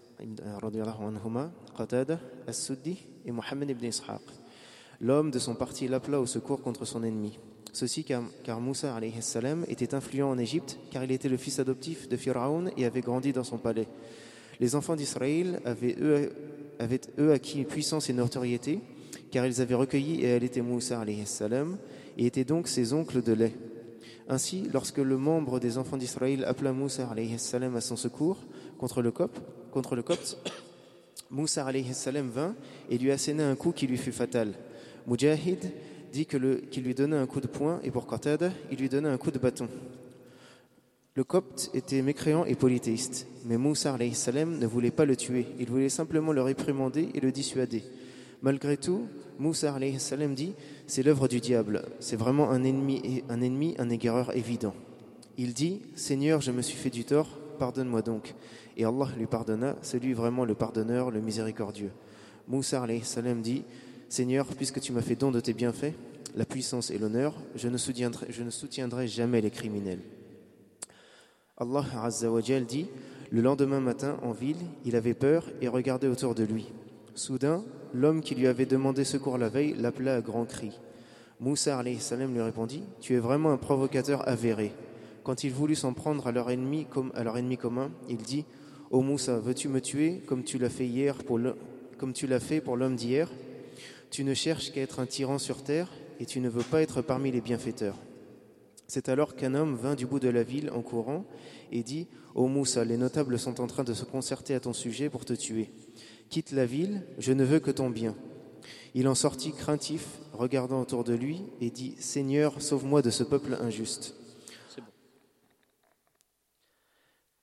Qatada, As-Suddi et Mohammed ibn Ishaq. L'homme de son parti l'appela au secours contre son ennemi. Ceci car Moussa alayhi salam était influent en Égypte, car il était le fils adoptif de Pharaon et avait grandi dans son palais. Les enfants d'Israël avaient eux acquis puissance et notoriété, car ils avaient recueilli et allaité Moussa alayhi salam et étaient donc ses oncles de lait. Ainsi, lorsque le membre des enfants d'Israël appela Moussa alayhi salam à son secours contre le copte, Moussa alayhi salam vint et lui asséna un coup qui lui fut fatal. Mujahid dit qu'il lui donna un coup de poing et pour Qatada, il lui donna un coup de bâton. Le copte était mécréant et polythéiste, mais Moussa alayhi salam ne voulait pas le tuer, il voulait simplement le réprimander et le dissuader. Malgré tout, Moussa alayhi salam dit, c'est l'œuvre du diable, c'est vraiment un ennemi, un égareur évident. Il dit, Seigneur, je me suis fait du tort, pardonne-moi donc. Et Allah lui pardonna, c'est lui vraiment le pardonneur, le miséricordieux. Moussa alayhi salam dit, Seigneur, puisque tu m'as fait don de tes bienfaits, la puissance et l'honneur, je ne soutiendrai jamais les criminels. Allah Azza wa Jal dit, le lendemain matin en ville, il avait peur et regardait autour de lui. Soudain, l'homme qui lui avait demandé secours la veille l'appela à grands cris. Moussa alayhi salam lui répondit, tu es vraiment un provocateur avéré. Quand il voulut s'en prendre à leur ennemi commun, il dit, ô Moussa, veux-tu me tuer comme tu l'as fait pour l'homme d'hier? Tu ne cherches qu'à être un tyran sur terre et tu ne veux pas être parmi les bienfaiteurs. C'est alors qu'un homme vint du bout de la ville en courant et dit, ô Moussa, les notables sont en train de se concerter à ton sujet pour te tuer. Quitte la ville, je ne veux que ton bien. Il en sortit craintif, regardant autour de lui, et dit, Seigneur, sauve-moi de ce peuple injuste.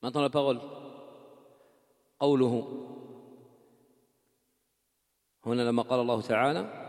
Maintenant la parole. قوله هنا لما قال الله تعالى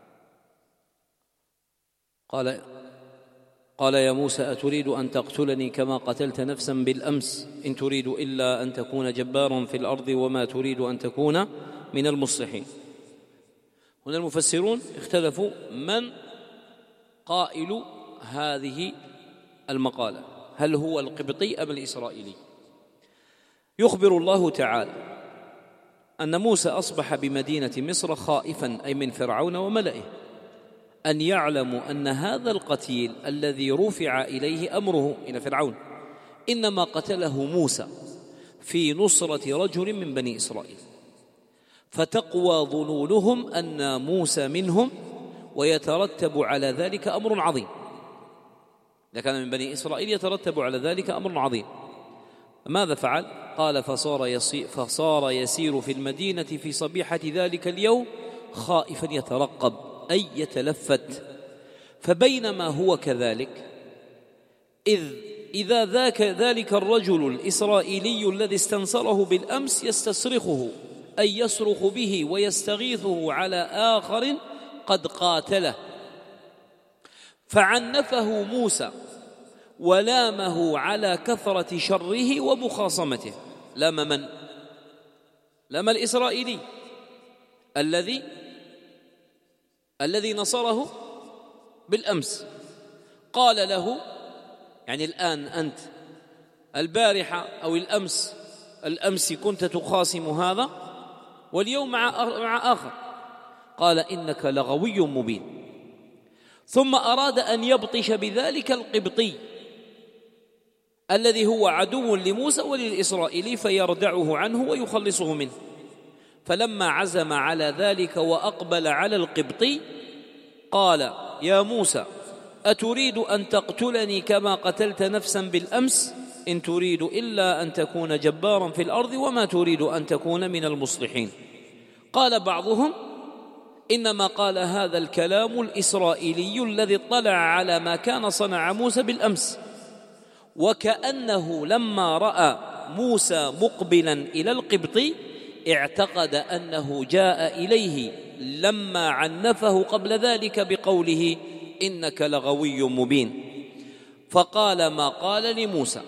قال يا موسى أتريد أن تقتلني كما قتلت نفسا بالأمس إن تريد إلا أن تكون جبارا في الأرض وما تريد أن تكون من المصلحين. هنا المفسرون اختلفوا من قائل هذه المقالة، هل هو القبطي أم الإسرائيلي؟ يخبر الله تعالى أن موسى أصبح بمدينة مصر خائفا أي من فرعون وملئه أن يعلموا أن هذا القتيل الذي رفع إليه أمره إلى فرعون إنما قتله موسى في نصرة رجل من بني إسرائيل، فتقوى ظنونهم أن موسى منهم ويترتب على ذلك أمر عظيم. إذا كان من بني إسرائيل يترتب على ذلك أمر عظيم. ماذا فعل؟ قال فصار يسير في المدينة في صبيحة ذلك اليوم خائفا يترقب أي يتلفت. فبينما هو كذلك إذا ذلك الرجل الإسرائيلي الذي استنصره بالأمس يستصرخه أي يصرخ به ويستغيثه على آخر قد قاتله، فعنفه موسى ولامه على كثرة شره ومخاصمته. لام من؟ لام الإسرائيلي الذي نصره بالأمس. قال له يعني الآن أنت البارحة أو الأمس كنت تخاصم هذا واليوم مع آخر. قال إنك لغوي مبين. ثم أراد أن يبطش بذلك القبطي الذي هو عدو لموسى وللإسرائيلي فيردعه عنه ويخلصه منه. فلما عزم على ذلك وأقبل على القبطي قال يا موسى أتريد أن تقتلني كما قتلت نفسا بالأمس إن تريد إلا أن تكون جبارا في الأرض وما تريد أن تكون من المصلحين. قال بعضهم إنما قال هذا الكلام الإسرائيلي الذي اطلع على ما كان صنع موسى بالأمس، وكأنه لما رأى موسى مقبلا إلى القبطي اعتقد أنه جاء إليه لما عنفه قبل ذلك بقوله إنك لغوي مبين، فقال ما قال لموسى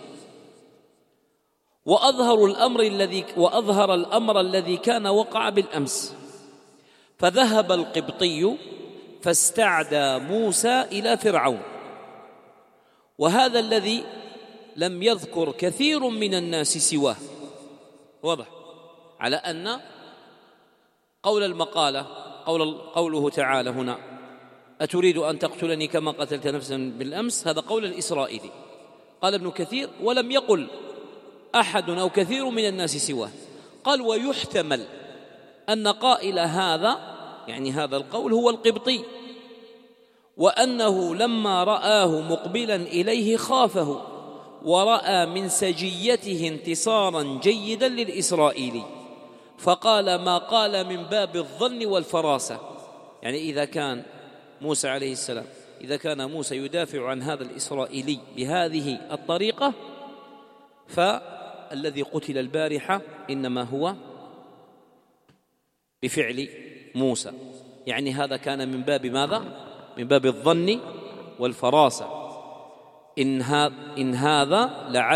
وأظهر الأمر الذي كان وقع بالأمس. فذهب القبطي فاستعدى موسى إلى فرعون. وهذا الذي لم يذكر كثير من الناس سواه. واضح على أن قول المقالة قوله تعالى هنا أتريد أن تقتلني كما قتلت نفسا بالأمس، هذا قول الإسرائيلي. قال ابن كثير ولم يقل أحد أو كثير من الناس سواه. قال ويحتمل أن قائل هذا يعني هذا القول هو القبطي، وأنه لما رآه مقبلا إليه خافه ورأى من سجيته انتصارا جيدا للإسرائيلي، فقال ما قال من باب الظن والفراسة. يعني إذا كان موسى عليه السلام إذا موسى يدافع عن هذا الإسرائيلي بهذه الطريقة، فالذي قتل البارحة إنما هو بفعل موسى. يعني هذا كان من باب ماذا؟ من باب الظن والفراسة. إن هذا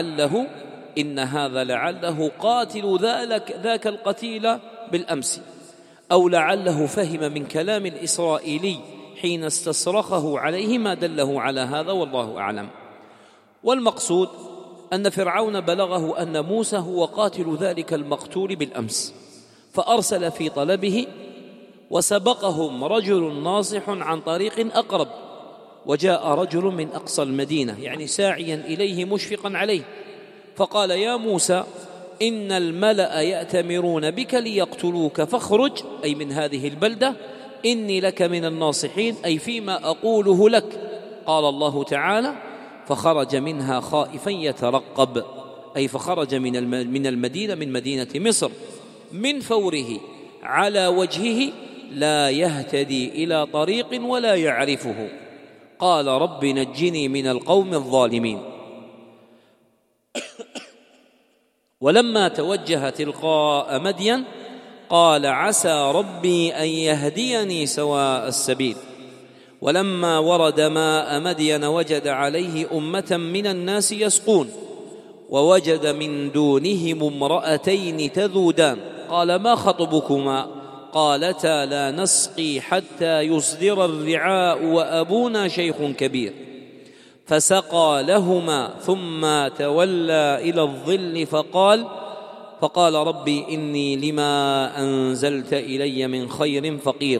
لعله قاتل ذاك القتيل بالأمس، أو لعله فهم من كلام الإسرائيلي حين استصرخه عليه ما دله على هذا، والله أعلم. والمقصود أن فرعون بلغه أن موسى هو قاتل ذلك المقتول بالأمس، فأرسل في طلبه، وسبقهم رجل ناصح عن طريق أقرب، وجاء رجل من أقصى المدينة يعني ساعيا إليه مشفقا عليه، فقال يا موسى إن الملأ يأتمرون بك ليقتلوك فاخرج أي من هذه البلدة إني لك من الناصحين أي فيما أقوله لك. قال الله تعالى فخرج منها خائفا يترقب أي فخرج من المدينة من مدينة مصر من فوره على وجهه لا يهتدي إلى طريق ولا يعرفه. قال رب نجني من القوم الظالمين. ولما توجه تلقاء مدين قال عسى ربي أن يهديني سواء السبيل ولما ورد ماء مدين وجد عليه أمة من الناس يسقون ووجد من دونهم امرأتين تذودان قال ما خطبكما قالتا لا نسقي حتى يصدر الرعاء وأبونا شيخ كبير فسقى لهما ثم تولى إلى الظل فقال ربي إني لما أنزلت إلي من خير فقير.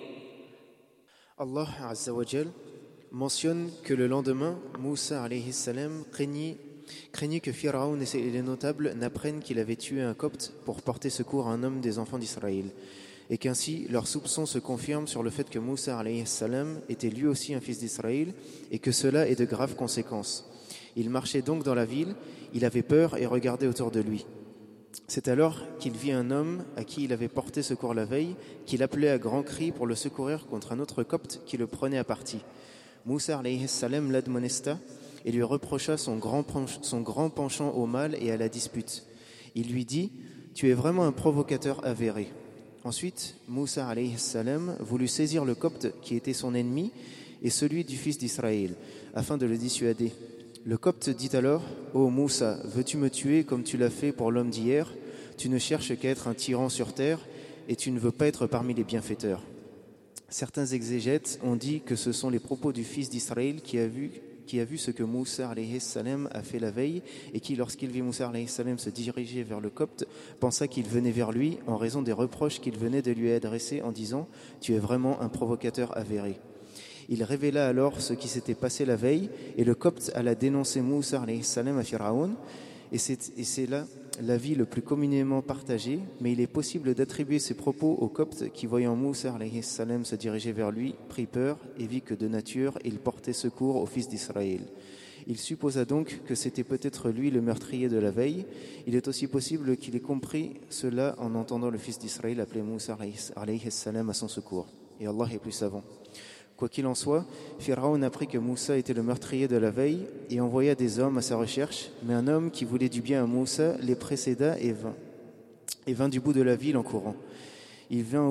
Allah Azza wa Jal mentionne que le lendemain, Moussa alayhi salam craignit que Pharaon et les notables n'apprennent qu'il avait tué un copte pour porter secours à un homme des enfants d'Israël, et qu'ainsi leurs soupçons se confirment sur le fait que Moussa alayhi salam était lui aussi un fils d'Israël et que cela ait de graves conséquences. Il marchait donc dans la ville, il avait peur et regardait autour de lui. C'est alors qu'il vit un homme à qui il avait porté secours la veille, qu'il appelait à grands cris pour le secourir contre un autre copte qui le prenait à partie. Moussa alayhi salam l'admonesta et lui reprocha son grand penchant au mal et à la dispute. Il lui dit « Tu es vraiment un provocateur avéré ». Ensuite, Moussa alayhi salam voulut saisir le copte qui était son ennemi et celui du fils d'Israël, afin de le dissuader. Le copte dit alors « Ô Moussa, veux-tu me tuer comme tu l'as fait pour l'homme d'hier ? Tu ne cherches qu'à être un tyran sur terre et tu ne veux pas être parmi les bienfaiteurs. » Certains exégètes ont dit que ce sont les propos du fils d'Israël qui a vu ce que Moussa alayhi salam a fait la veille et qui, lorsqu'il vit Moussa alayhi salam se diriger vers le copte, pensa qu'il venait vers lui en raison des reproches qu'il venait de lui adresser en disant « Tu es vraiment un provocateur avéré ». Il révéla alors ce qui s'était passé la veille et le copte alla dénoncer Moussa alayhi salam à Pharaon et c'est là l'avis le plus communément partagé, mais il est possible d'attribuer ces propos au copte qui, voyant Moussa alayhi salam se diriger vers lui, prit peur et vit que de nature il portait secours au fils d'Israël. Il supposa donc que c'était peut-être lui le meurtrier de la veille. Il est aussi possible qu'il ait compris cela en entendant le fils d'Israël appeler Moussa alayhi salam à son secours. Et Allah est plus savant. Quoi qu'il en soit, Pharaon apprit que Moussa était le meurtrier de la veille et envoya des hommes à sa recherche, mais un homme qui voulait du bien à Moussa les précéda et vint du bout de la ville en courant. Il vint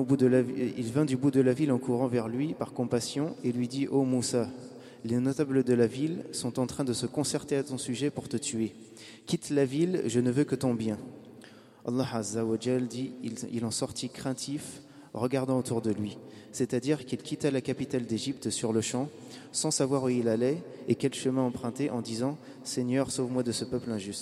du bout de la ville en courant vers lui par compassion et lui dit « Ô Moussa, les notables de la ville sont en train de se concerter à ton sujet pour te tuer. Quitte la ville, je ne veux que ton bien. » Allah Azza wa Jal dit « Il en sortit craintif, regardant autour de lui. » C'est-à-dire qu'il quitta la capitale d'Égypte sur le champ, sans savoir où il allait et quel chemin emprunter, en disant « Seigneur, sauve-moi de ce peuple injuste. »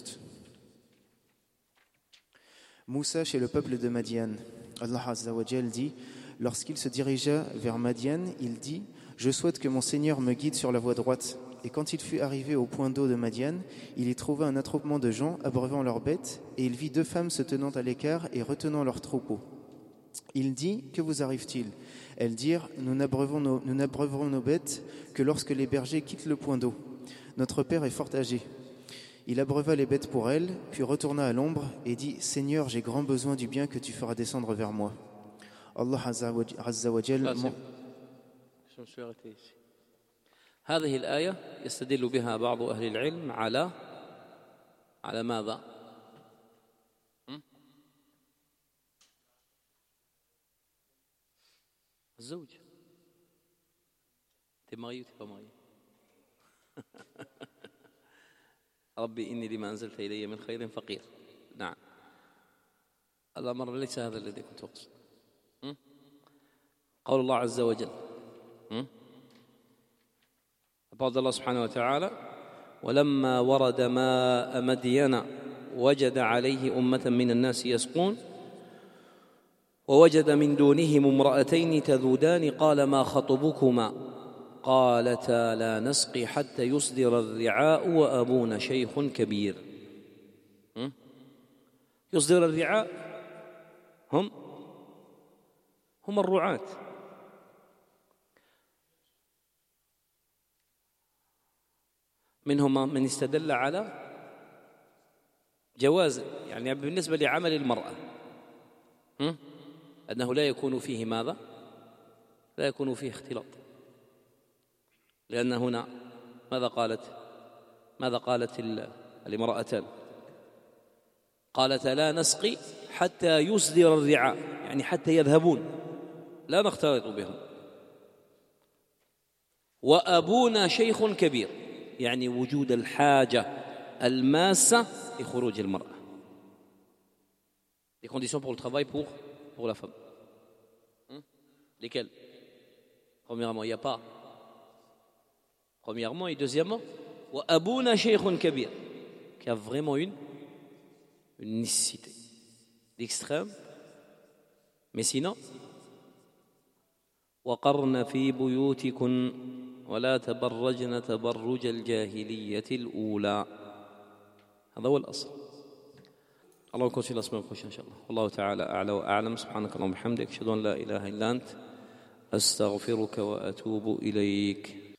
Moussa chez le peuple de Madian. Allah Azza wa Jal dit « Lorsqu'il se dirigea vers Madian, il dit « Je souhaite que mon Seigneur me guide sur la voie droite. » Et quand il fut arrivé au point d'eau de Madian, il y trouva un attroupement de gens abreuvant leurs bêtes, et il vit deux femmes se tenant à l'écart et retenant leurs troupeaux. Il dit « Que vous arrive-t-il » Elles dirent « Nous n'abreuverons nos bêtes que lorsque les bergers quittent le point d'eau. Notre père est fort âgé. » Il abreuva les bêtes pour elles, puis retourna à l'ombre et dit « Seigneur, j'ai grand besoin du bien que tu feras descendre vers moi. » Allah Azza wa Jal هذه الآية يستدل بها بعض أهل العلم على ماذا؟ الزوج. أنت مغيب ولا مغيب؟ ربي إني لما أنزلت إلي من خير فقير. نعم. الأمر ليس هذا الذي كنت أقصد. قول الله عز وجل. قال الله سبحانه وتعالى ولما ورد ماء مدين وجد عليه أمة من الناس يسقون ووجد من دونهم امرأتين تذودان قال ما خطبكما قالتا لا نسقي حتى يصدر الرعاء وأبونا شيخ كبير. يصدر الرعاء هم الرعاة. منهم من استدل على جواز يعني بالنسبة لعمل المرأة أنه لا يكون فيه ماذا؟ لا يكون فيه اختلاط، لأن هنا ماذا قالت الامرأتان؟ قالتا لا نسقي حتى يصدر الرعاء، يعني حتى يذهبون لا نختلط بهم. وأبونا شيخ كبير، يعني وجود الحاجة الماسة لخروج المرأة. Les conditions pour le travail pour la femme. Lesquelles? Premièrement, il n'y a pas. Premièrement et deuxièmement, وأبونا شيخ كبير, qui a vraiment une nécessité d'extrême. Mais sinon, وقرن في بيوتكن ولا تبرجن تبرج الجاهلية الأولى. هذا هو الأصل. الله يكون في الأسماء الحسنى إن شاء الله. والله تعالى أعلى وأعلم. سبحانك اللهم وبحمدك أشهد أن لا إله إلا أنت أستغفرك وأتوب إليك.